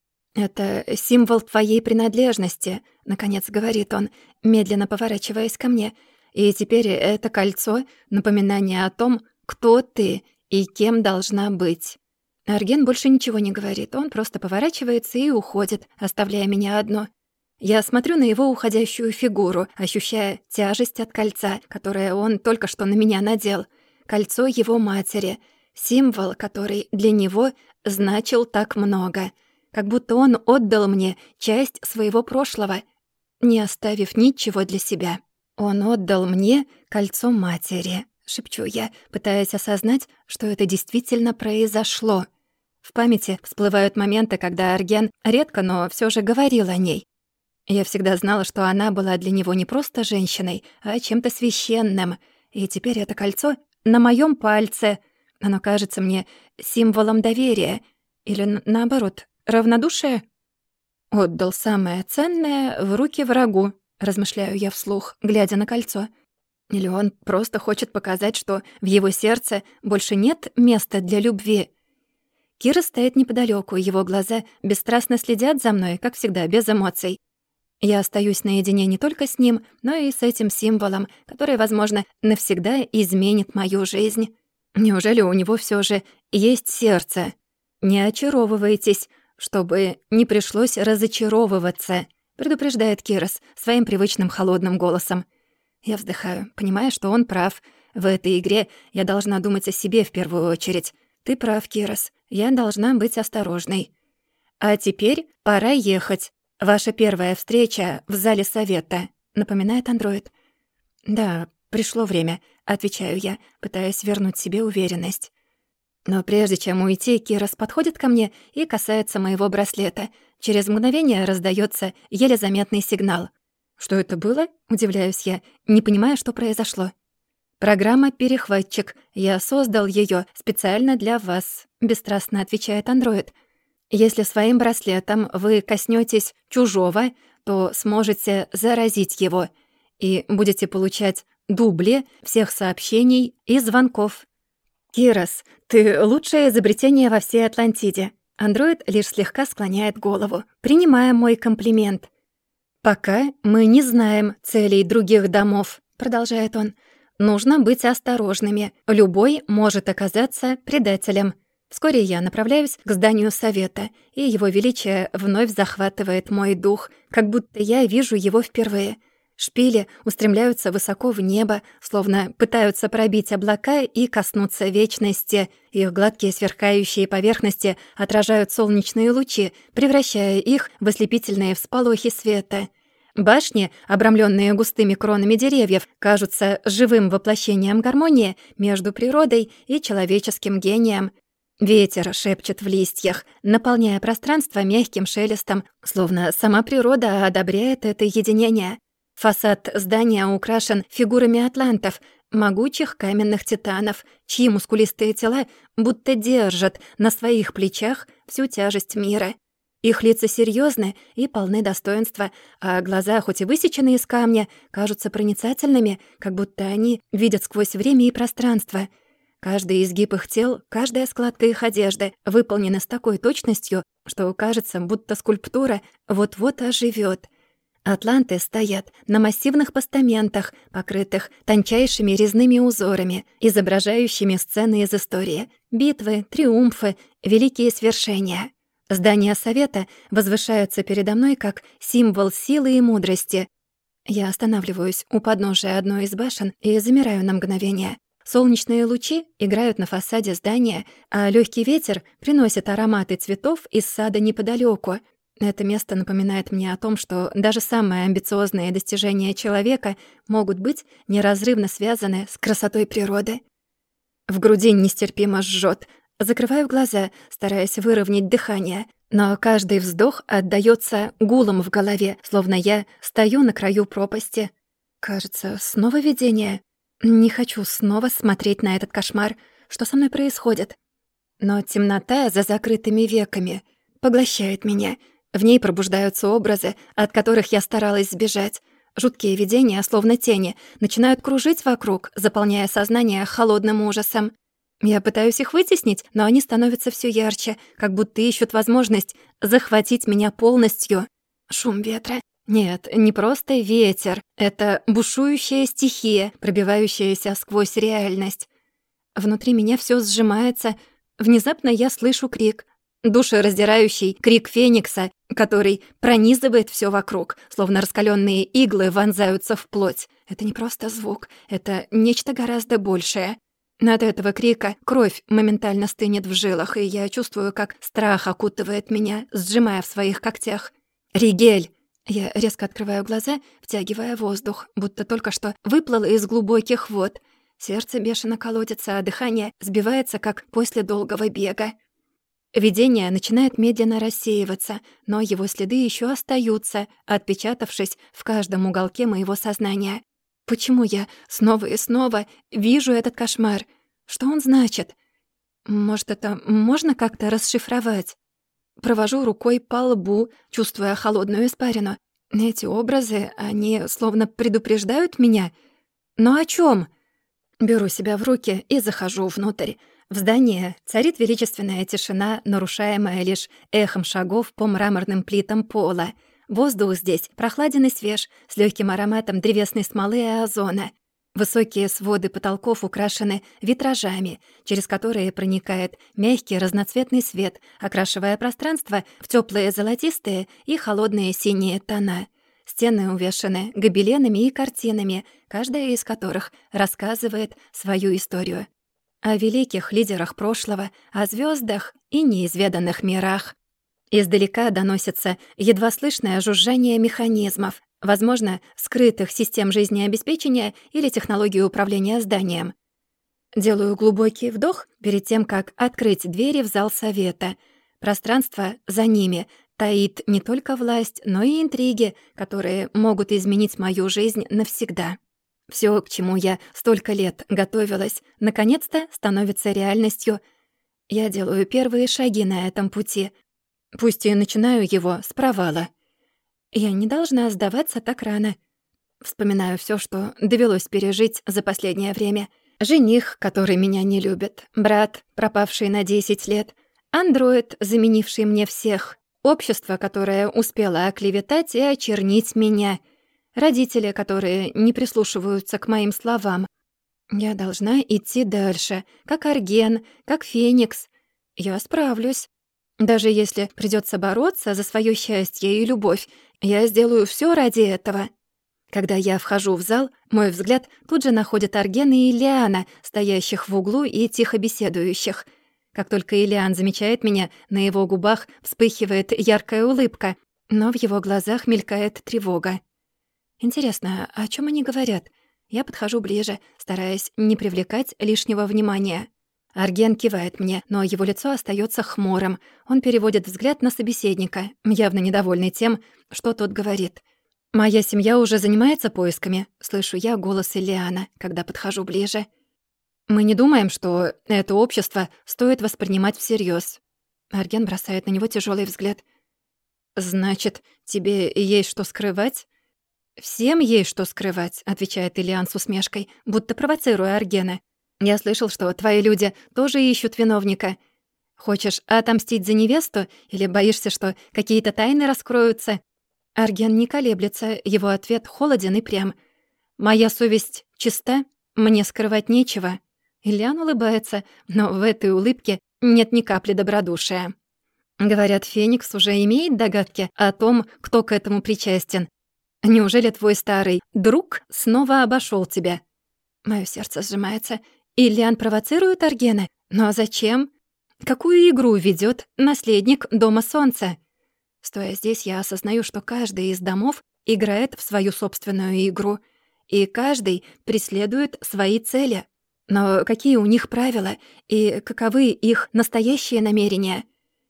«Это символ твоей принадлежности», — наконец говорит он, медленно поворачиваясь ко мне. «И теперь это кольцо — напоминание о том, кто ты и кем должна быть». Арген больше ничего не говорит, он просто поворачивается и уходит, оставляя меня одну. Я смотрю на его уходящую фигуру, ощущая тяжесть от кольца, которое он только что на меня надел. Кольцо его матери, символ, который для него значил так много. Как будто он отдал мне часть своего прошлого. не оставив ничего для себя. Он отдал мне кольцо матери, шепчу я, пытаясь осознать, что это действительно произошло. В памяти всплывают моменты, когда Арген редко, но все же говорил о ней. Я всегда знала, что она была для него не просто женщиной, а чем-то священным. И теперь это кольцо на моем пальце. Оно кажется мне символом доверия. Или, наоборот, равнодушия. «Отдал самое ценное в руки врагу», — размышляю я вслух, глядя на кольцо. Или он просто хочет показать, что в его сердце больше нет места для любви. Кира стоит неподалёку, его глаза бесстрастно следят за мной, как всегда, без эмоций. Я остаюсь наедине не только с ним, но и с этим символом, который, возможно, навсегда изменит мою жизнь. Неужели у него всё же есть сердце? Не очаровывайтесь, чтобы не пришлось разочаровываться, предупреждает Кирос своим привычным холодным голосом. Я вздыхаю, понимая, что он прав. В этой игре я должна думать о себе в первую очередь. Ты прав, Кирос, я должна быть осторожной. А теперь пора ехать. Ваша первая встреча в зале совета, напоминает андроид. Да, пришло время, отвечаю я, пытаясь вернуть себе уверенность. Но прежде чем уйти, Кирос подходит ко мне и касается моего браслета. Через мгновение раздаётся еле заметный сигнал. «Что это было?» — удивляюсь я, не понимая, что произошло. «Программа «Перехватчик». Я создал её специально для вас», — бесстрастно отвечает андроид. «Если своим браслетом вы коснётесь чужого, то сможете заразить его и будете получать дубли всех сообщений и звонков». «Кирос, ты лучшее изобретение во всей Атлантиде». Андроид лишь слегка склоняет голову, принимая мой комплимент. «Пока мы не знаем целей других домов», — продолжает он. «Нужно быть осторожными. Любой может оказаться предателем». Вскоре я направляюсь к зданию совета, и его величие вновь захватывает мой дух, как будто я вижу его впервые. Шпили устремляются высоко в небо, словно пытаются пробить облака и коснуться вечности. Их гладкие сверкающие поверхности отражают солнечные лучи, превращая их в ослепительные всполохи света. Башни, обрамленные густыми кронами деревьев, кажутся живым воплощением гармонии между природой и человеческим гением. Ветер шепчет в листьях, наполняя пространство мягким шелестом, словно сама природа одобряет это единение. Фасад здания украшен фигурами атлантов, могучих каменных титанов, чьи мускулистые тела будто держат на своих плечах всю тяжесть мира. Их лица серьёзны и полны достоинства, а глаза, хоть и высечены из камня, кажутся проницательными, как будто они видят сквозь время и пространство. Каждый изгиб их тел, каждая складка их одежды выполнена с такой точностью, что кажется, будто скульптура вот-вот оживёт. Атланты стоят на массивных постаментах, покрытых тончайшими резными узорами, изображающими сцены из истории, битвы, триумфы, великие свершения. Здания совета возвышаются передо мной как символ силы и мудрости. Я останавливаюсь у подножия одной из башен и замираю на мгновение. Солнечные лучи играют на фасаде здания, а лёгкий ветер приносит ароматы цветов из сада неподалёку. Это место напоминает мне о том, что даже самые амбициозные достижения человека могут быть неразрывно связаны с красотой природы. В груди нестерпимо жжёт. Закрываю глаза, стараясь выровнять дыхание, но каждый вздох отдаётся гулом в голове, словно я стою на краю пропасти. Кажется, снова видение. Не хочу снова смотреть на этот кошмар. Что со мной происходит? Но темнота за закрытыми веками поглощает меня. В ней пробуждаются образы, от которых я старалась сбежать. Жуткие видения, словно тени, начинают кружить вокруг, заполняя сознание холодным ужасом. Я пытаюсь их вытеснить, но они становятся всё ярче, как будто ищут возможность захватить меня полностью. Шум ветра. Нет, не просто ветер. Это бушующая стихия, пробивающаяся сквозь реальность. Внутри меня всё сжимается. Внезапно я слышу крик. Душераздирающий крик Феникса, который пронизывает всё вокруг, словно раскалённые иглы вонзаются в плоть. Это не просто звук, это нечто гораздо большее. От этого крика кровь моментально стынет в жилах, и я чувствую, как страх окутывает меня, сжимая в своих когтях. «Ригель!» Я резко открываю глаза, втягивая воздух, будто только что выплыла из глубоких вод. Сердце бешено колотится, а дыхание сбивается, как после долгого бега. Видение начинает медленно рассеиваться, но его следы еще остаются, отпечатавшись в каждом уголке моего сознания. Почему я снова и снова вижу этот кошмар? Что он значит? Может, это можно как-то расшифровать? Провожу рукой по лбу, чувствуя холодную испарину. Эти образы, они словно предупреждают меня. Но о чем? Беру себя в руки и захожу внутрь. В здании царит величественная тишина, нарушаемая лишь эхом шагов по мраморным плитам пола. Воздух здесь прохладен и свеж, с легким ароматом древесной смолы и озона. Высокие своды потолков украшены витражами, через которые проникает мягкий разноцветный свет, окрашивая пространство в теплые золотистые и холодные синие тона. Стены увешаны гобеленами и картинами, каждая из которых рассказывает свою историю. О великих лидерах прошлого, о звездах и неизведанных мирах. Издалека доносится едва слышное жужжание механизмов, возможно, скрытых систем жизнеобеспечения или технологии управления зданием. Делаю глубокий вдох перед тем, как открыть двери в зал совета. Пространство за ними таит не только власть, но и интриги, которые могут изменить мою жизнь навсегда. Всё, к чему я столько лет готовилась, наконец-то становится реальностью. Я делаю первые шаги на этом пути. Пусть и начинаю его с провала. Я не должна сдаваться так рано. Вспоминаю всё, что довелось пережить за последнее время. Жених, который меня не любит, брат, пропавший на 10 лет, андроид, заменивший мне всех, общество, которое успело оклеветать и очернить меня, родители, которые не прислушиваются к моим словам. Я должна идти дальше, как Арген, как Феникс. Я справлюсь. Даже если придётся бороться за своё счастье и любовь, я сделаю всё ради этого. Когда я вхожу в зал, мой взгляд тут же находит Аргена и Илиана, стоящих в углу и тихо беседующих. Как только Илиан замечает меня, на его губах вспыхивает яркая улыбка, но в его глазах мелькает тревога. Интересно, о чём они говорят? Я подхожу ближе, стараясь не привлекать лишнего внимания. Арген кивает мне, но его лицо остаётся хмурым. Он переводит взгляд на собеседника, явно недовольный тем, что тот говорит. «Моя семья уже занимается поисками», — слышу я голос Илиана, когда подхожу ближе. «Мы не думаем, что это общество стоит воспринимать всерьёз». Арген бросает на него тяжёлый взгляд. «Значит, тебе есть что скрывать?» «Всем есть что скрывать», — отвечает Илиан с усмешкой, будто провоцируя Аргена. «Я слышал, что твои люди тоже ищут виновника. Хочешь отомстить за невесту или боишься, что какие-то тайны раскроются?» Арген не колеблется, его ответ холоден и прям. «Моя совесть чиста, мне скрывать нечего». Илиан улыбается, но в этой улыбке нет ни капли добродушия. «Говорят, Феникс уже имеет догадки о том, кто к этому причастен. Неужели твой старый друг снова обошёл тебя?» Моё сердце сжимается. Илиан провоцирует Аргена? Но зачем? Какую игру ведёт наследник Дома Солнца? Стоя здесь, я осознаю, что каждый из домов играет в свою собственную игру, и каждый преследует свои цели. Но какие у них правила и каковы их настоящие намерения?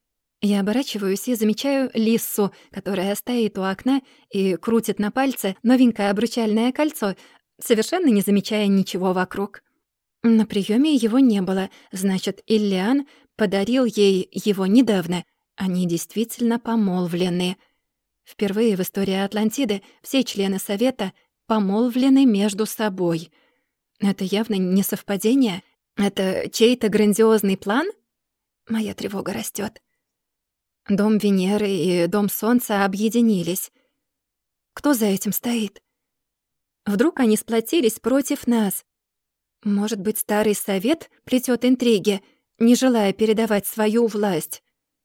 Я оборачиваюсь и замечаю Лиссу, которая стоит у окна и крутит на пальце новенькое обручальное кольцо, совершенно не замечая ничего вокруг. На приёме его не было, значит, Иллиан подарил ей его недавно. Они действительно помолвлены. Впервые в истории Атлантиды все члены Совета помолвлены между собой. Это явно не совпадение. Это чей-то грандиозный план? Моя тревога растёт. Дом Венеры и Дом Солнца объединились. Кто за этим стоит? Вдруг они сплотились против нас? Может быть, Старый Совет плетёт интриги, не желая передавать свою власть?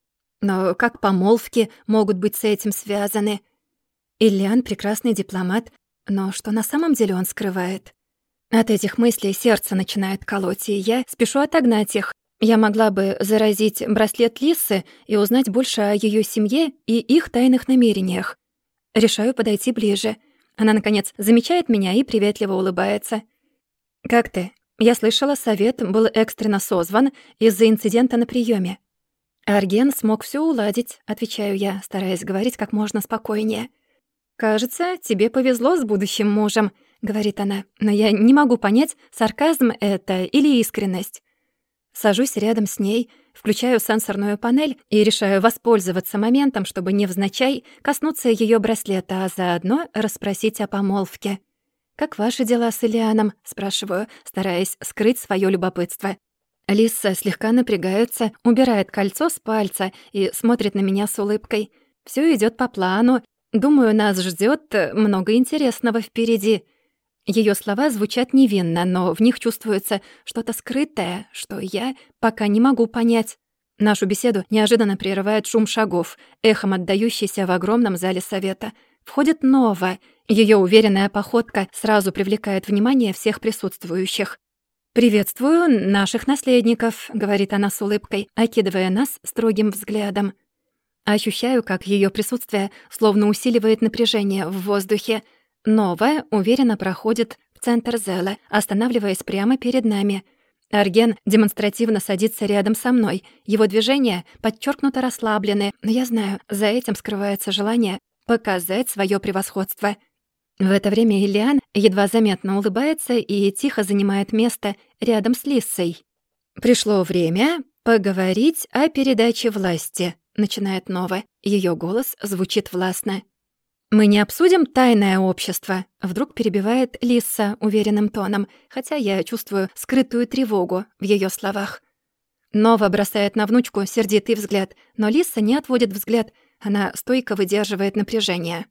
Но как помолвки могут быть с этим связаны? Иллиан — прекрасный дипломат, но что на самом деле он скрывает? От этих мыслей сердце начинает колоть, и я спешу отогнать их. Я могла бы заразить браслет Лисы и узнать больше о её семье и их тайных намерениях. Решаю подойти ближе. Она, наконец, замечает меня и приветливо улыбается. «Как ты? Я слышала, совет был экстренно созван из-за инцидента на приеме. Арген смог все уладить», — отвечаю я, стараясь говорить как можно спокойнее. «Кажется, тебе повезло с будущим мужем», — говорит она, «но я не могу понять, сарказм это или искренность». Сажусь рядом с ней, включаю сенсорную панель и решаю воспользоваться моментом, чтобы невзначай коснуться ее браслета, а заодно расспросить о помолвке. «Как ваши дела с Илианом?» — спрашиваю, стараясь скрыть свое любопытство. Лиса слегка напрягается, убирает кольцо с пальца и смотрит на меня с улыбкой. Все идет по плану. Думаю, нас ждет много интересного впереди. Ее слова звучат невинно, но в них чувствуется что-то скрытое, что я пока не могу понять. Нашу беседу неожиданно прерывает шум шагов, эхом отдающийся в огромном зале совета. Входит Нова. Ее уверенная походка сразу привлекает внимание всех присутствующих. «Приветствую наших наследников», — говорит она с улыбкой, окидывая нас строгим взглядом. Ощущаю, как ее присутствие словно усиливает напряжение в воздухе. Нова уверенно проходит в центр зала, останавливаясь прямо перед нами. Арген демонстративно садится рядом со мной. Его движения подчеркнуто расслаблены, но я знаю, за этим скрывается желание показать свое превосходство. В это время Илиан едва заметно улыбается и тихо занимает место рядом с Лиссой. «Пришло время поговорить о передаче власти», — начинает Нова. Ее голос звучит властно. «Мы не обсудим тайное общество», — вдруг перебивает Лисса уверенным тоном, хотя я чувствую скрытую тревогу в ее словах. Нова бросает на внучку сердитый взгляд, но Лисса не отводит взгляд, она стойко выдерживает напряжение.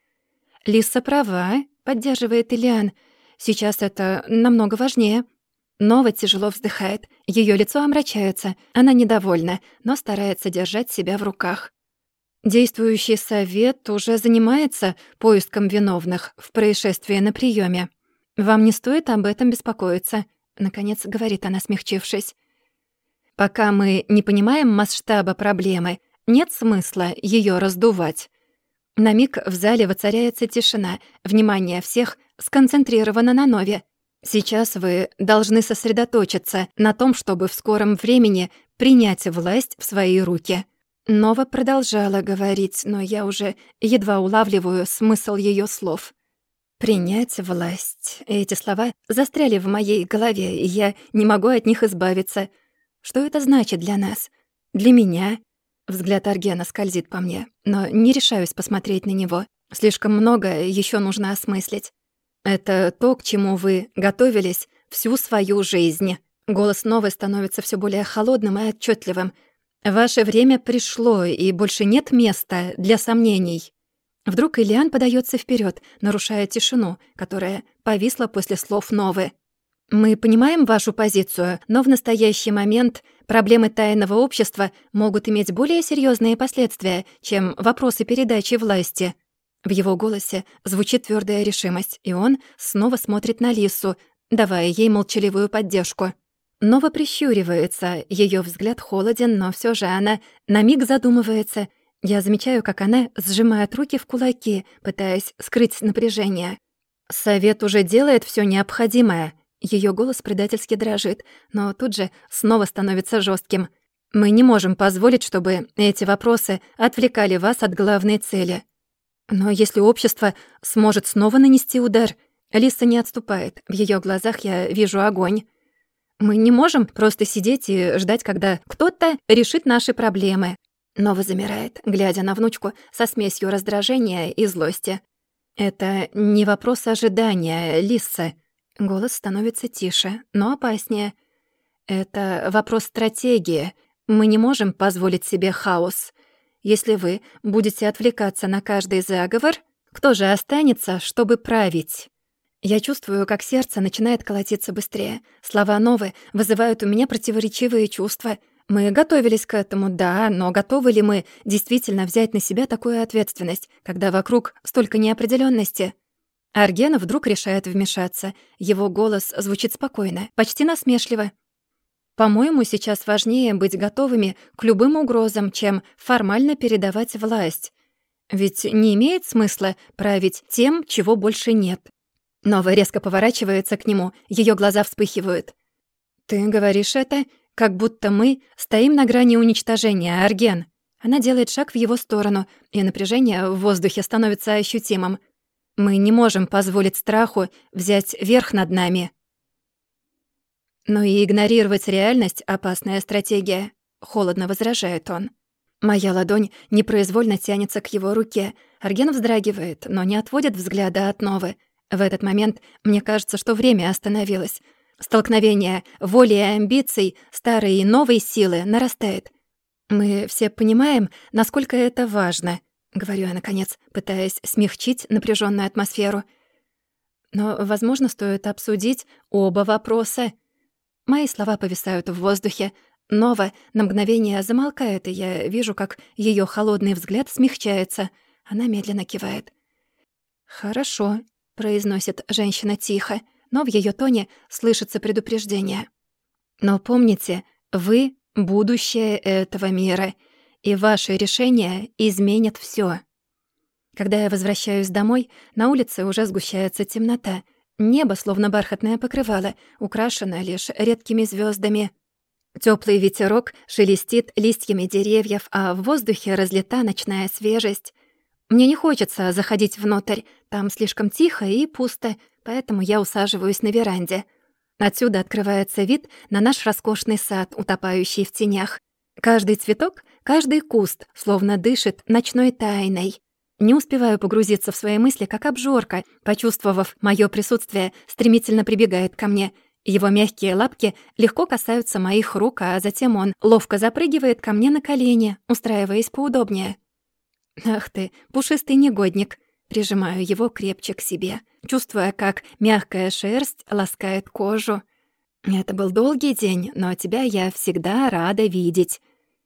«Лисса права», — поддерживает Илиан. «Сейчас это намного важнее». Нова тяжело вздыхает. Ее лицо омрачается. Она недовольна, но старается держать себя в руках. «Действующий совет уже занимается поиском виновных в происшествии на приеме. Вам не стоит об этом беспокоиться», — наконец говорит она, смягчившись. «Пока мы не понимаем масштаба проблемы, нет смысла ее раздувать». На миг в зале воцаряется тишина. Внимание всех сконцентрировано на Нове. Сейчас вы должны сосредоточиться на том, чтобы в скором времени принять власть в свои руки. Нова продолжала говорить, но я уже едва улавливаю смысл ее слов. «Принять власть». Эти слова застряли в моей голове, и я не могу от них избавиться. Что это значит для нас? Для меня? Взгляд Аргена скользит по мне, но не решаюсь посмотреть на него. Слишком много еще нужно осмыслить. «Это то, к чему вы готовились всю свою жизнь». Голос Новы становится все более холодным и отчетливым. «Ваше время пришло, и больше нет места для сомнений». Вдруг Илиан подается вперед, нарушая тишину, которая повисла после слов Новы. «Мы понимаем вашу позицию, но в настоящий момент проблемы тайного общества могут иметь более серьезные последствия, чем вопросы передачи власти». В его голосе звучит твердая решимость, и он снова смотрит на Лису, давая ей молчаливую поддержку. Нова прищуривается, ее взгляд холоден, но все же она на миг задумывается. Я замечаю, как она сжимает руки в кулаки, пытаясь скрыть напряжение. «Совет уже делает все необходимое». Ее голос предательски дрожит, но тут же снова становится жестким. «Мы не можем позволить, чтобы эти вопросы отвлекали вас от главной цели». Но если общество сможет снова нанести удар, Лиса не отступает. В ее глазах я вижу огонь. Мы не можем просто сидеть и ждать, когда кто-то решит наши проблемы. Нова замирает, глядя на внучку со смесью раздражения и злости. Это не вопрос ожидания, Лиса. Голос становится тише, но опаснее. Это вопрос стратегии. Мы не можем позволить себе хаос. Если вы будете отвлекаться на каждый заговор, кто же останется, чтобы править? Я чувствую, как сердце начинает колотиться быстрее. Слова Новы вызывают у меня противоречивые чувства. Мы готовились к этому, да, но готовы ли мы действительно взять на себя такую ответственность, когда вокруг столько неопределенности? Арген вдруг решает вмешаться. Его голос звучит спокойно, почти насмешливо. «По-моему, сейчас важнее быть готовыми к любым угрозам, чем формально передавать власть. Ведь не имеет смысла править тем, чего больше нет. Нова резко поворачивается к нему, её глаза вспыхивают. «Ты говоришь это, как будто мы стоим на грани уничтожения, Арген». Она делает шаг в его сторону, и напряжение в воздухе становится ощутимым. «Мы не можем позволить страху взять верх над нами». «Но и игнорировать реальность — опасная стратегия», — холодно возражает он. Моя ладонь непроизвольно тянется к его руке. Арген вздрагивает, но не отводит взгляда от Новы. В этот момент мне кажется, что время остановилось. Столкновение воли и амбиций, старой и новой силы нарастает. «Мы все понимаем, насколько это важно», — говорю я, наконец, пытаясь смягчить напряженную атмосферу. «Но, возможно, стоит обсудить оба вопроса». Мои слова повисают в воздухе. Нова на мгновение замолкает, и я вижу, как ее холодный взгляд смягчается. Она медленно кивает. «Хорошо», — произносит женщина тихо, но в ее тоне слышится предупреждение. «Но помните, вы — будущее этого мира, и ваши решения изменят все. Когда я возвращаюсь домой, на улице уже сгущается темнота. Небо, словно бархатное покрывало, украшено лишь редкими звездами. Теплый ветерок шелестит листьями деревьев, а в воздухе разлита ночная свежесть. Мне не хочется заходить внутрь, там слишком тихо и пусто, поэтому я усаживаюсь на веранде. Отсюда открывается вид на наш роскошный сад, утопающий в тенях. Каждый цветок, каждый куст словно дышит ночной тайной. Не успеваю погрузиться в свои мысли, как обжорка, почувствовав моё присутствие, стремительно прибегает ко мне. Его мягкие лапки легко касаются моих рук, а затем он ловко запрыгивает ко мне на колени, устраиваясь поудобнее. «Ах ты, пушистый негодник!» Прижимаю его крепче к себе, чувствуя, как мягкая шерсть ласкает кожу. «Это был долгий день, но тебя я всегда рада видеть».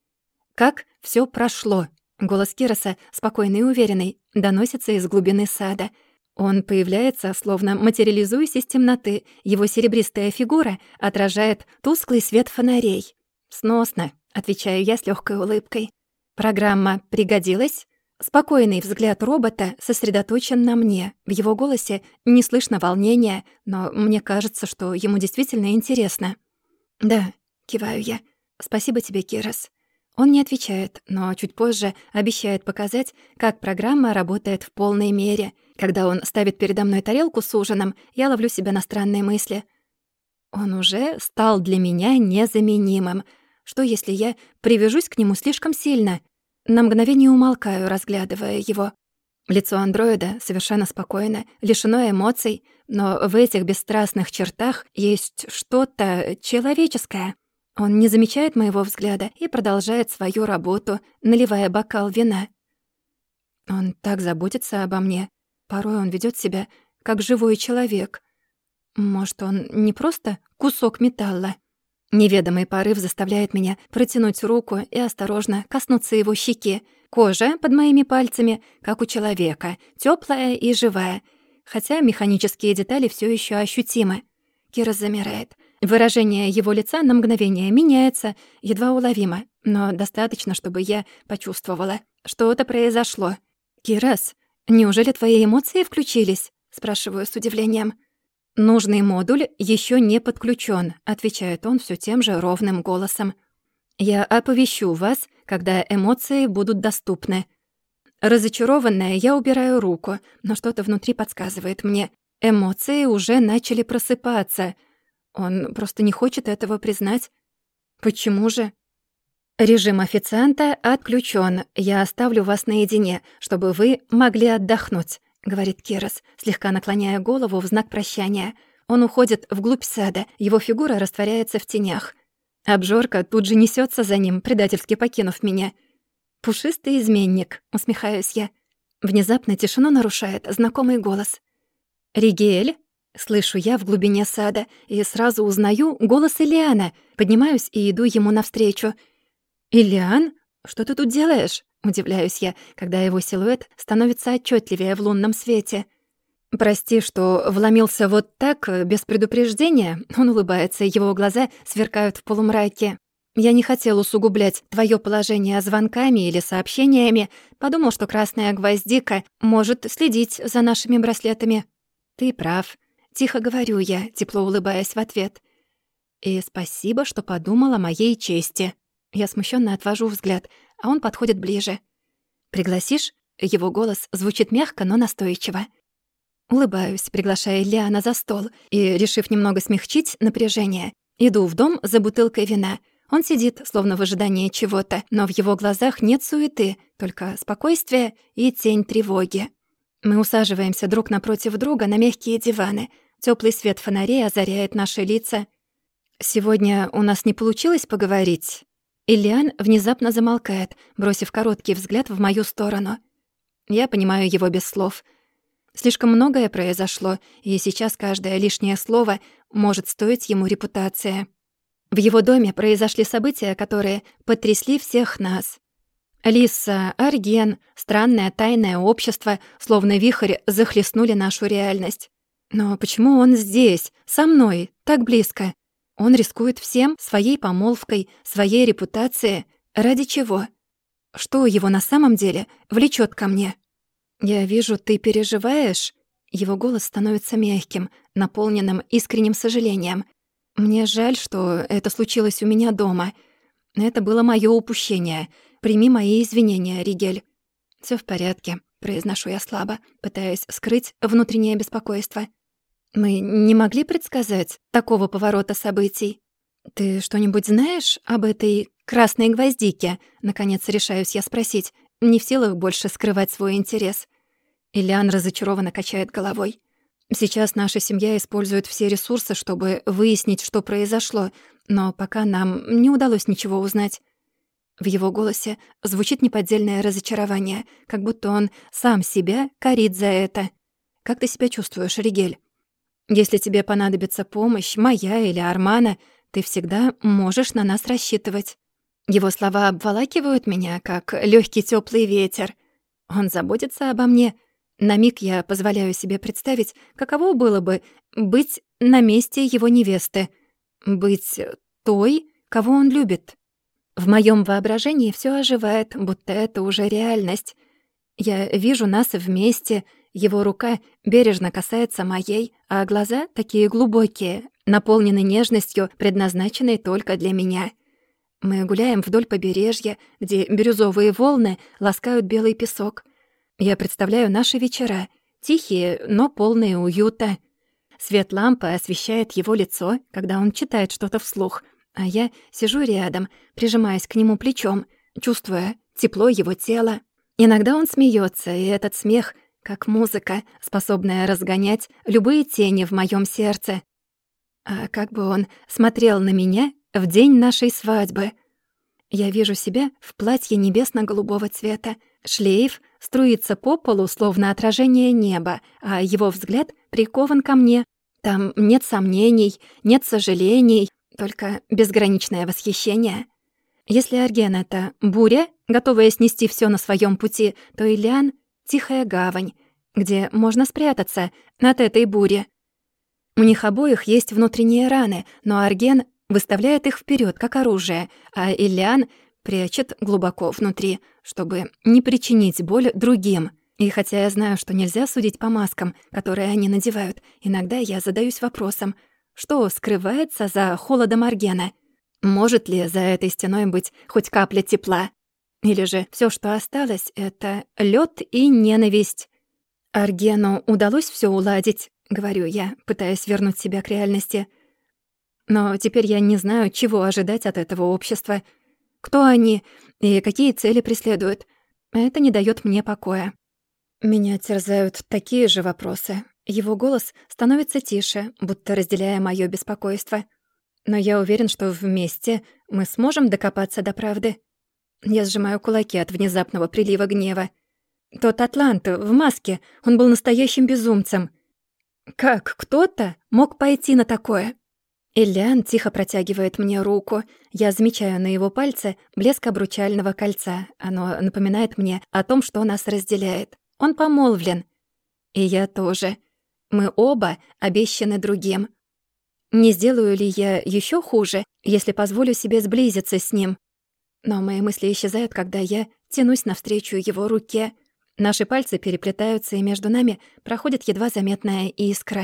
«Как всё прошло?» Голос Кироса, спокойный и уверенный, доносится из глубины сада. Он появляется, словно материализуясь из темноты. Его серебристая фигура отражает тусклый свет фонарей. «Сносно», — отвечаю я с лёгкой улыбкой. «Программа пригодилась?» Спокойный взгляд робота сосредоточен на мне. В его голосе не слышно волнения, но мне кажется, что ему действительно интересно. «Да», — киваю я. «Спасибо тебе, Кирос». Он не отвечает, но чуть позже обещает показать, как программа работает в полной мере. Когда он ставит передо мной тарелку с ужином, я ловлю себя на странные мысли. Он уже стал для меня незаменимым. Что, если я привяжусь к нему слишком сильно? На мгновение умолкаю, разглядывая его. Лицо андроида совершенно спокойно, лишено эмоций, но в этих бесстрастных чертах есть что-то человеческое. Он не замечает моего взгляда и продолжает свою работу, наливая бокал вина. Он так заботится обо мне. Порой он ведёт себя как живой человек. Может, он не просто кусок металла? Неведомый порыв заставляет меня протянуть руку и осторожно коснуться его щеки. Кожа под моими пальцами, как у человека, тёплая и живая, хотя механические детали всё ещё ощутимы. Кирос замирает. Выражение его лица на мгновение меняется, едва уловимо, но достаточно, чтобы я почувствовала. Что-то произошло. «Кирос, неужели твои эмоции включились?» — спрашиваю с удивлением. «Нужный модуль ещё не подключён», — отвечает он всё тем же ровным голосом. «Я оповещу вас, когда эмоции будут доступны». Разочарованная, я убираю руку, но что-то внутри подсказывает мне. Эмоции уже начали просыпаться. Он просто не хочет этого признать. Почему же? «Режим официанта отключён. Я оставлю вас наедине, чтобы вы могли отдохнуть», — говорит Кирос, слегка наклоняя голову в знак прощания. Он уходит вглубь сада, его фигура растворяется в тенях. Обжорка тут же несётся за ним, предательски покинув меня. «Пушистый изменник», — усмехаюсь я. Внезапно тишину нарушает знакомый голос. «Ригель?» — слышу я в глубине сада и сразу узнаю голос Элиана. Поднимаюсь и иду ему навстречу. «Элиан? Что ты тут делаешь?» — удивляюсь я, когда его силуэт становится отчётливее в лунном свете. «Прости, что вломился вот так, без предупреждения», — он улыбается, его глаза сверкают в полумраке. Я не хотел усугублять твое положение звонками или сообщениями. Подумал, что красная гвоздика может следить за нашими браслетами. Ты прав. Тихо говорю я, тепло улыбаясь в ответ. И спасибо, что подумал о моей чести. Я смущенно отвожу взгляд, а он подходит ближе. «Пригласишь?» Его голос звучит мягко, но настойчиво. Улыбаюсь, приглашая Ильяна за стол, и, решив немного смягчить напряжение, иду в дом за бутылкой вина. Он сидит, словно в ожидании чего-то, но в его глазах нет суеты, только спокойствие и тень тревоги. Мы усаживаемся друг напротив друга на мягкие диваны. Тёплый свет фонарей озаряет наши лица. «Сегодня у нас не получилось поговорить?» Ильян внезапно замолкает, бросив короткий взгляд в мою сторону. Я понимаю его без слов. Слишком многое произошло, и сейчас каждое лишнее слово может стоить ему репутации. В его доме произошли события, которые потрясли всех нас. Лиса, Арген, странное тайное общество, словно вихрь, захлестнули нашу реальность. Но почему он здесь, со мной, так близко? Он рискует всем, своей помолвкой, своей репутацией. Ради чего? Что его на самом деле влечет ко мне? «Я вижу, ты переживаешь?» Его голос становится мягким, наполненным искренним сожалением. «Мне жаль, что это случилось у меня дома. Это было моё упущение. Прими мои извинения, Ригель». «Всё в порядке», — произношу я слабо, пытаясь скрыть внутреннее беспокойство. «Мы не могли предсказать такого поворота событий. Ты что-нибудь знаешь об этой красной гвоздике?» Наконец решаюсь я спросить, не в силах больше скрывать свой интерес. Ильян разочарованно качает головой. «Сейчас наша семья использует все ресурсы, чтобы выяснить, что произошло, но пока нам не удалось ничего узнать». В его голосе звучит неподдельное разочарование, как будто он сам себя корит за это. «Как ты себя чувствуешь, Ригель? Если тебе понадобится помощь, моя или Армана, ты всегда можешь на нас рассчитывать». Его слова обволакивают меня, как лёгкий тёплый ветер. Он заботится обо мне. На миг я позволяю себе представить, каково было бы быть на месте его невесты, быть той, кого он любит. В моём воображении всё оживает, будто это уже реальность. Я вижу нас вместе, его рука бережно касается моей, а глаза такие глубокие, наполнены нежностью, предназначенной только для меня. Мы гуляем вдоль побережья, где бирюзовые волны ласкают белый песок. Я представляю наши вечера, тихие, но полные уюта. Свет лампы освещает его лицо, когда он читает что-то вслух, а я сижу рядом, прижимаясь к нему плечом, чувствуя тепло его тела. Иногда он смеется, и этот смех, как музыка, способная разгонять любые тени в моем сердце. А как бы он смотрел на меня в день нашей свадьбы? Я вижу себя в платье небесно-голубого цвета. Шлейф струится по полу, словно отражение неба, а его взгляд прикован ко мне. Там нет сомнений, нет сожалений, только безграничное восхищение. Если Арген — это буря, готовая снести всё на своём пути, то Ильян — тихая гавань, где можно спрятаться от этой бури. У них обоих есть внутренние раны, но Арген выставляет их вперёд как оружие, а Ильян прячет глубоко внутри, чтобы не причинить боль другим. И хотя я знаю, что нельзя судить по маскам, которые они надевают, иногда я задаюсь вопросом, что скрывается за холодом Аргена? Может ли за этой стеной быть хоть капля тепла? Или же всё, что осталось, — это лёд и ненависть? Аргену удалось всё уладить, — говорю я, пытаясь вернуть себя к реальности. Но теперь я не знаю, чего ожидать от этого общества. Кто они и какие цели преследуют? Это не даёт мне покоя. Меня терзают такие же вопросы. Его голос становится тише, будто разделяя моё беспокойство. Но я уверен, что вместе мы сможем докопаться до правды. Я сжимаю кулаки от внезапного прилива гнева. Тот атлант в маске, он был настоящим безумцем. Как кто-то мог пойти на такое? Ильян тихо протягивает мне руку. Я замечаю на его пальце блеск обручального кольца. Оно напоминает мне о том, что нас разделяет. Он помолвлен. И я тоже. Мы оба обещаны другим. Не сделаю ли я еще хуже, если позволю себе сблизиться с ним? Но мои мысли исчезают, когда я тянусь навстречу его руке. Наши пальцы переплетаются, и между нами проходит едва заметная искра.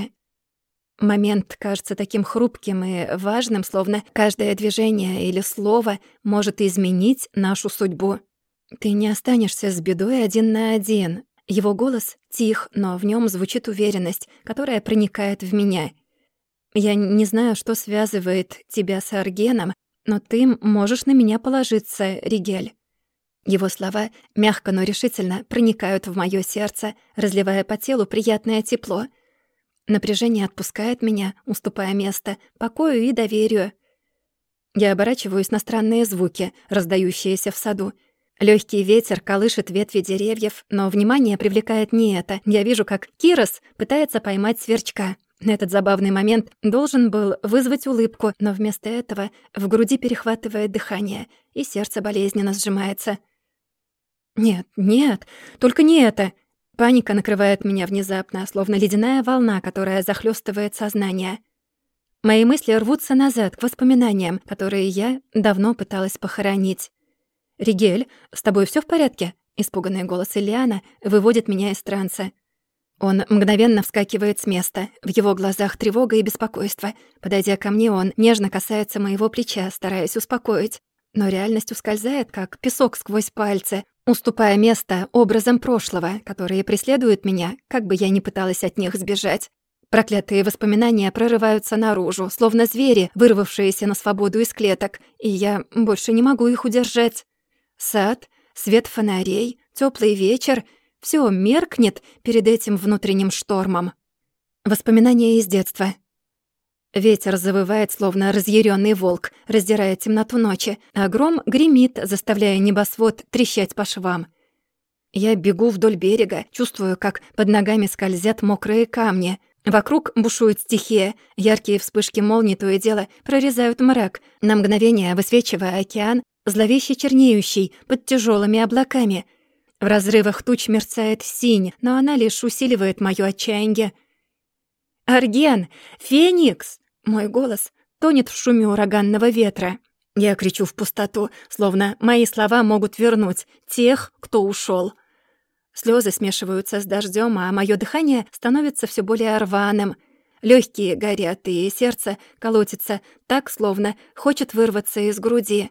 Момент кажется таким хрупким и важным, словно каждое движение или слово может изменить нашу судьбу. «Ты не останешься с бедой один на один». Его голос тих, но в нем звучит уверенность, которая проникает в меня. «Я не знаю, что связывает тебя с Аргеном, но ты можешь на меня положиться, Ригель». Его слова мягко, но решительно проникают в моё сердце, разливая по телу приятное тепло. Напряжение отпускает меня, уступая место покою и доверию. Я оборачиваюсь на странные звуки, раздающиеся в саду. Лёгкий ветер колышет ветви деревьев, но внимание привлекает не это. Я вижу, как Кирос пытается поймать сверчка. Этот забавный момент должен был вызвать улыбку, но вместо этого в груди перехватывает дыхание, и сердце болезненно сжимается. Нет, нет, только не это. Паника накрывает меня внезапно, словно ледяная волна, которая захлёстывает сознание. Мои мысли рвутся назад, к воспоминаниям, которые я давно пыталась похоронить. «Ригель, с тобой всё в порядке?» Испуганный голос Ильяна выводит меня из транса. Он мгновенно вскакивает с места. В его глазах тревога и беспокойство. Подойдя ко мне, он нежно касается моего плеча, стараясь успокоить. Но реальность ускользает, как песок сквозь пальцы, уступая место образам прошлого, которые преследуют меня, как бы я ни пыталась от них сбежать. Проклятые воспоминания прорываются наружу, словно звери, вырвавшиеся на свободу из клеток, и я больше не могу их удержать. Сад, свет фонарей, тёплый вечер — всё меркнет перед этим внутренним штормом. Воспоминания из детства. Ветер завывает, словно разъярённый волк, раздирая темноту ночи, а гром гремит, заставляя небосвод трещать по швам. Я бегу вдоль берега, чувствую, как под ногами скользят мокрые камни. Вокруг бушует стихия, яркие вспышки молний то и дело прорезают мрак, на мгновение высвечивая океан, зловеще чернеющий под тяжелыми облаками. В разрывах туч мерцает синь, но она лишь усиливает моё отчаяние. «Арген! Феникс!» Мой голос тонет в шуме ураганного ветра. Я кричу в пустоту, словно мои слова могут вернуть тех, кто ушёл. Слёзы смешиваются с дождём, а моё дыхание становится всё более рваным. Лёгкие горят, и сердце колотится так, словно хочет вырваться из груди.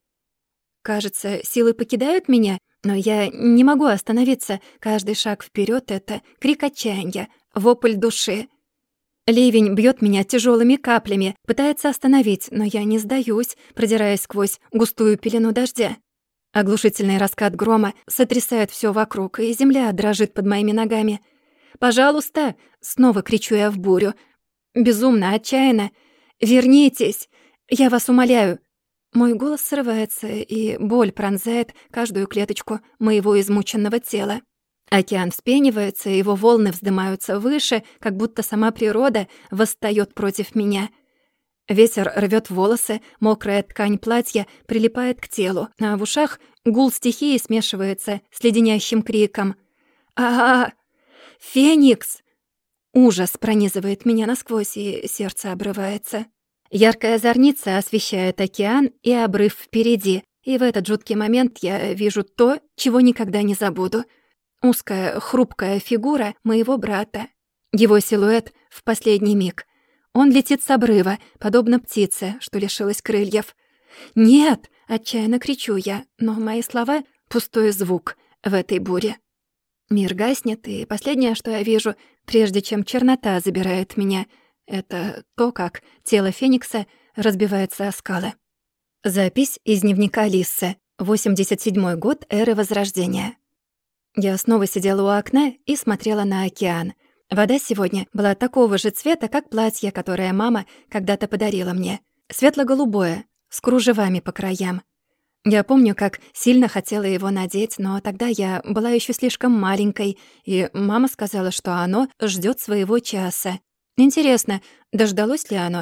Кажется, силы покидают меня, но я не могу остановиться. Каждый шаг вперёд — это крик отчаяния, вопль души. Ливень бьёт меня тяжёлыми каплями, пытается остановить, но я не сдаюсь, продираясь сквозь густую пелену дождя. Оглушительный раскат грома сотрясает всё вокруг, и земля дрожит под моими ногами. «Пожалуйста!» — снова кричу я в бурю. Безумно, отчаянно. «Вернитесь! Я вас умоляю!» Мой голос срывается, и боль пронзает каждую клеточку моего измученного тела. Океан вспенивается, его волны вздымаются выше, как будто сама природа восстаёт против меня. Ветер рвёт волосы, мокрая ткань платья прилипает к телу, а в ушах гул стихии смешивается с леденящим криком. «А-а-а! Феникс!» Ужас пронизывает меня насквозь, и сердце обрывается. Яркая зорница освещает океан и обрыв впереди, и в этот жуткий момент я вижу то, чего никогда не забуду. Узкая, хрупкая фигура моего брата. Его силуэт в последний миг. Он летит с обрыва, подобно птице, что лишилась крыльев. «Нет!» — отчаянно кричу я, но мои слова — пустой звук в этой буре. Мир гаснет, и последнее, что я вижу, прежде чем чернота забирает меня, это то, как тело Феникса разбивается о скалы. Запись из дневника Лиссы. 87-й год эры Возрождения. Я снова сидела у окна и смотрела на океан. Вода сегодня была такого же цвета, как платье, которое мама когда-то подарила мне. Светло-голубое, с кружевами по краям. Я помню, как сильно хотела его надеть, но тогда я была ещё слишком маленькой, и мама сказала, что оно ждёт своего часа. Интересно, дождалось ли оно?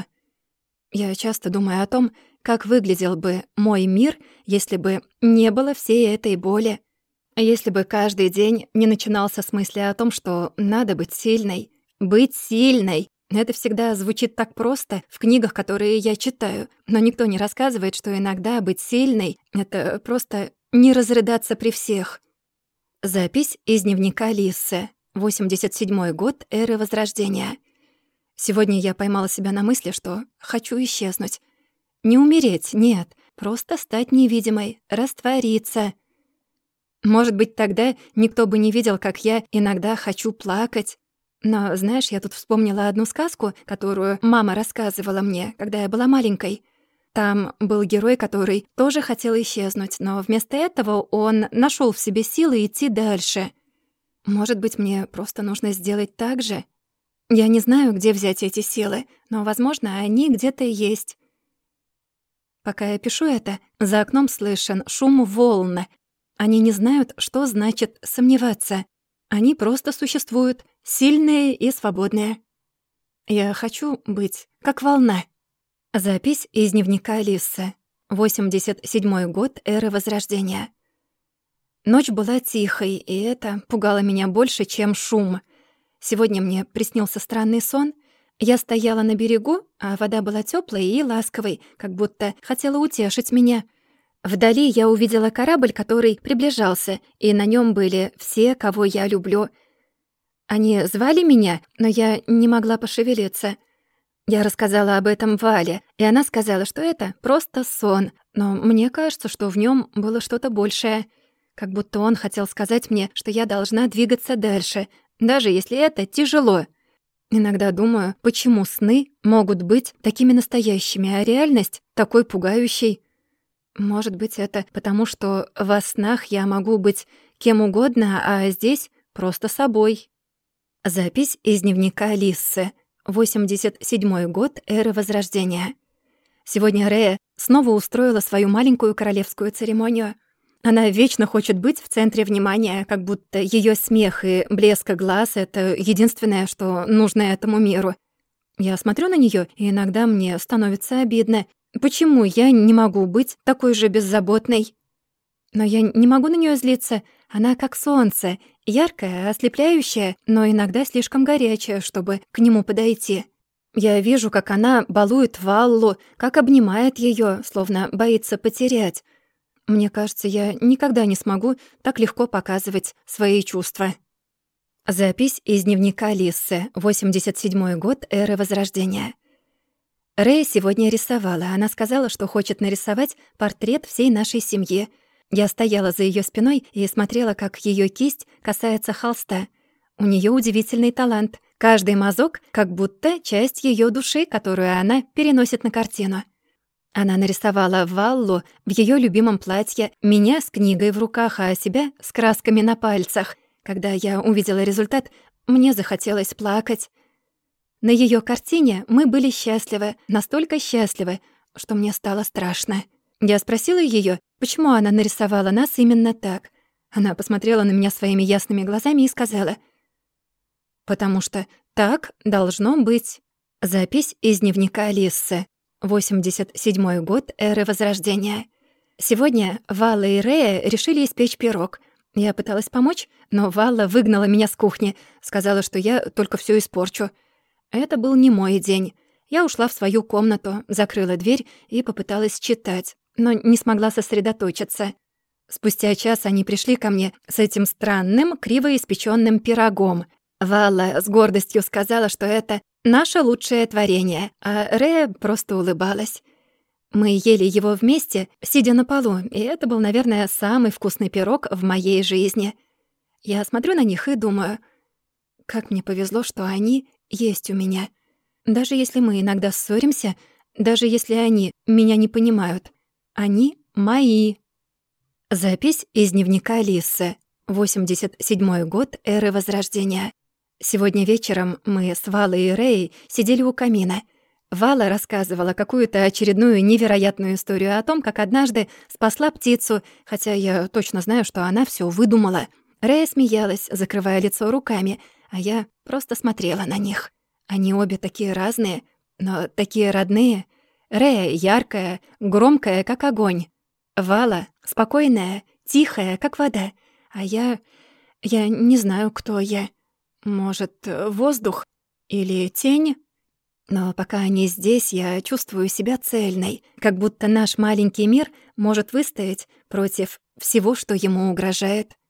Я часто думаю о том, как выглядел бы мой мир, если бы не было всей этой боли. Если бы каждый день не начинался с мысли о том, что надо быть сильной. Быть сильной. Это всегда звучит так просто в книгах, которые я читаю, но никто не рассказывает, что иногда быть сильной — это просто не разрыдаться при всех. Запись из дневника Лиссы. 87-й год эры Возрождения. Сегодня я поймала себя на мысли, что хочу исчезнуть. Не умереть, нет, просто стать невидимой, раствориться. Может быть, тогда никто бы не видел, как я иногда хочу плакать. Но, знаешь, я тут вспомнила одну сказку, которую мама рассказывала мне, когда я была маленькой. Там был герой, который тоже хотел исчезнуть, но вместо этого он нашёл в себе силы идти дальше. Может быть, мне просто нужно сделать так же? Я не знаю, где взять эти силы, но, возможно, они где-то есть. Пока я пишу это, за окном слышен шум волн. Они не знают, что значит сомневаться. Они просто существуют, сильные и свободные. Я хочу быть как волна. Запись из дневника Лиссы. 87-й год эры Возрождения. Ночь была тихой, и это пугало меня больше, чем шум. Сегодня мне приснился странный сон. Я стояла на берегу, а вода была тёплой и ласковой, как будто хотела утешить меня. Вдали я увидела корабль, который приближался, и на нём были все, кого я люблю. Они звали меня, но я не могла пошевелиться. Я рассказала об этом Вале, и она сказала, что это просто сон, но мне кажется, что в нём было что-то большее. Как будто он хотел сказать мне, что я должна двигаться дальше, даже если это тяжело. Иногда думаю, почему сны могут быть такими настоящими, а реальность такой пугающей. Может быть, это потому, что во снах я могу быть кем угодно, а здесь просто собой. Запись из дневника Лиссы. 87-й год эры Возрождения. Сегодня Рея снова устроила свою маленькую королевскую церемонию. Она вечно хочет быть в центре внимания, как будто её смех и блеск глаз — это единственное, что нужно этому миру. Я смотрю на неё, и иногда мне становится обидно. Почему я не могу быть такой же беззаботной? Но я не могу на неё злиться. Она как солнце, яркое, ослепляющее, но иногда слишком горячее, чтобы к нему подойти. Я вижу, как она балует Валлу, как обнимает её, словно боится потерять. Мне кажется, я никогда не смогу так легко показывать свои чувства. Запись из дневника Лиссы. 87-й год эры Возрождения. Рэй сегодня рисовала. Она сказала, что хочет нарисовать портрет всей нашей семьи. Я стояла за её спиной и смотрела, как её кисть касается холста. У неё удивительный талант. Каждый мазок как будто часть её души, которую она переносит на картину. Она нарисовала Валлу в её любимом платье, меня с книгой в руках, а себя с красками на пальцах. Когда я увидела результат, мне захотелось плакать. На её картине мы были счастливы, настолько счастливы, что мне стало страшно. Я спросила её, почему она нарисовала нас именно так. Она посмотрела на меня своими ясными глазами и сказала: «Потому что так должно быть». Запись из дневника Лиссы. 87-й год эры Возрождения. Сегодня Валла и Рея решили испечь пирог. Я пыталась помочь, но Валла выгнала меня с кухни, сказала, что я только всё испорчу. Это был не мой день. Я ушла в свою комнату, закрыла дверь и попыталась читать, но не смогла сосредоточиться. Спустя час они пришли ко мне с этим странным, криво испечённым пирогом. Валла с гордостью сказала, что это наше лучшее творение, а Рея просто улыбалась. Мы ели его вместе, сидя на полу, и это был, наверное, самый вкусный пирог в моей жизни. Я смотрю на них и думаю, как мне повезло, что они есть у меня. Даже если мы иногда ссоримся, даже если они меня не понимают, они мои. Запись из дневника Лиссы. 87-й год эры Возрождения. Сегодня вечером мы с Валой и Рэй сидели у камина. Вала рассказывала какую-то очередную невероятную историю о том, как однажды спасла птицу, хотя я точно знаю, что она всё выдумала. Рэй смеялась, закрывая лицо руками, а я просто смотрела на них. Они обе такие разные, но такие родные. Рэй яркая, громкая, как огонь. Вала спокойная, тихая, как вода. А я не знаю, кто я. Может, воздух или тень? Но пока они здесь, я чувствую себя цельной, как будто наш маленький мир может выстоять против всего, что ему угрожает.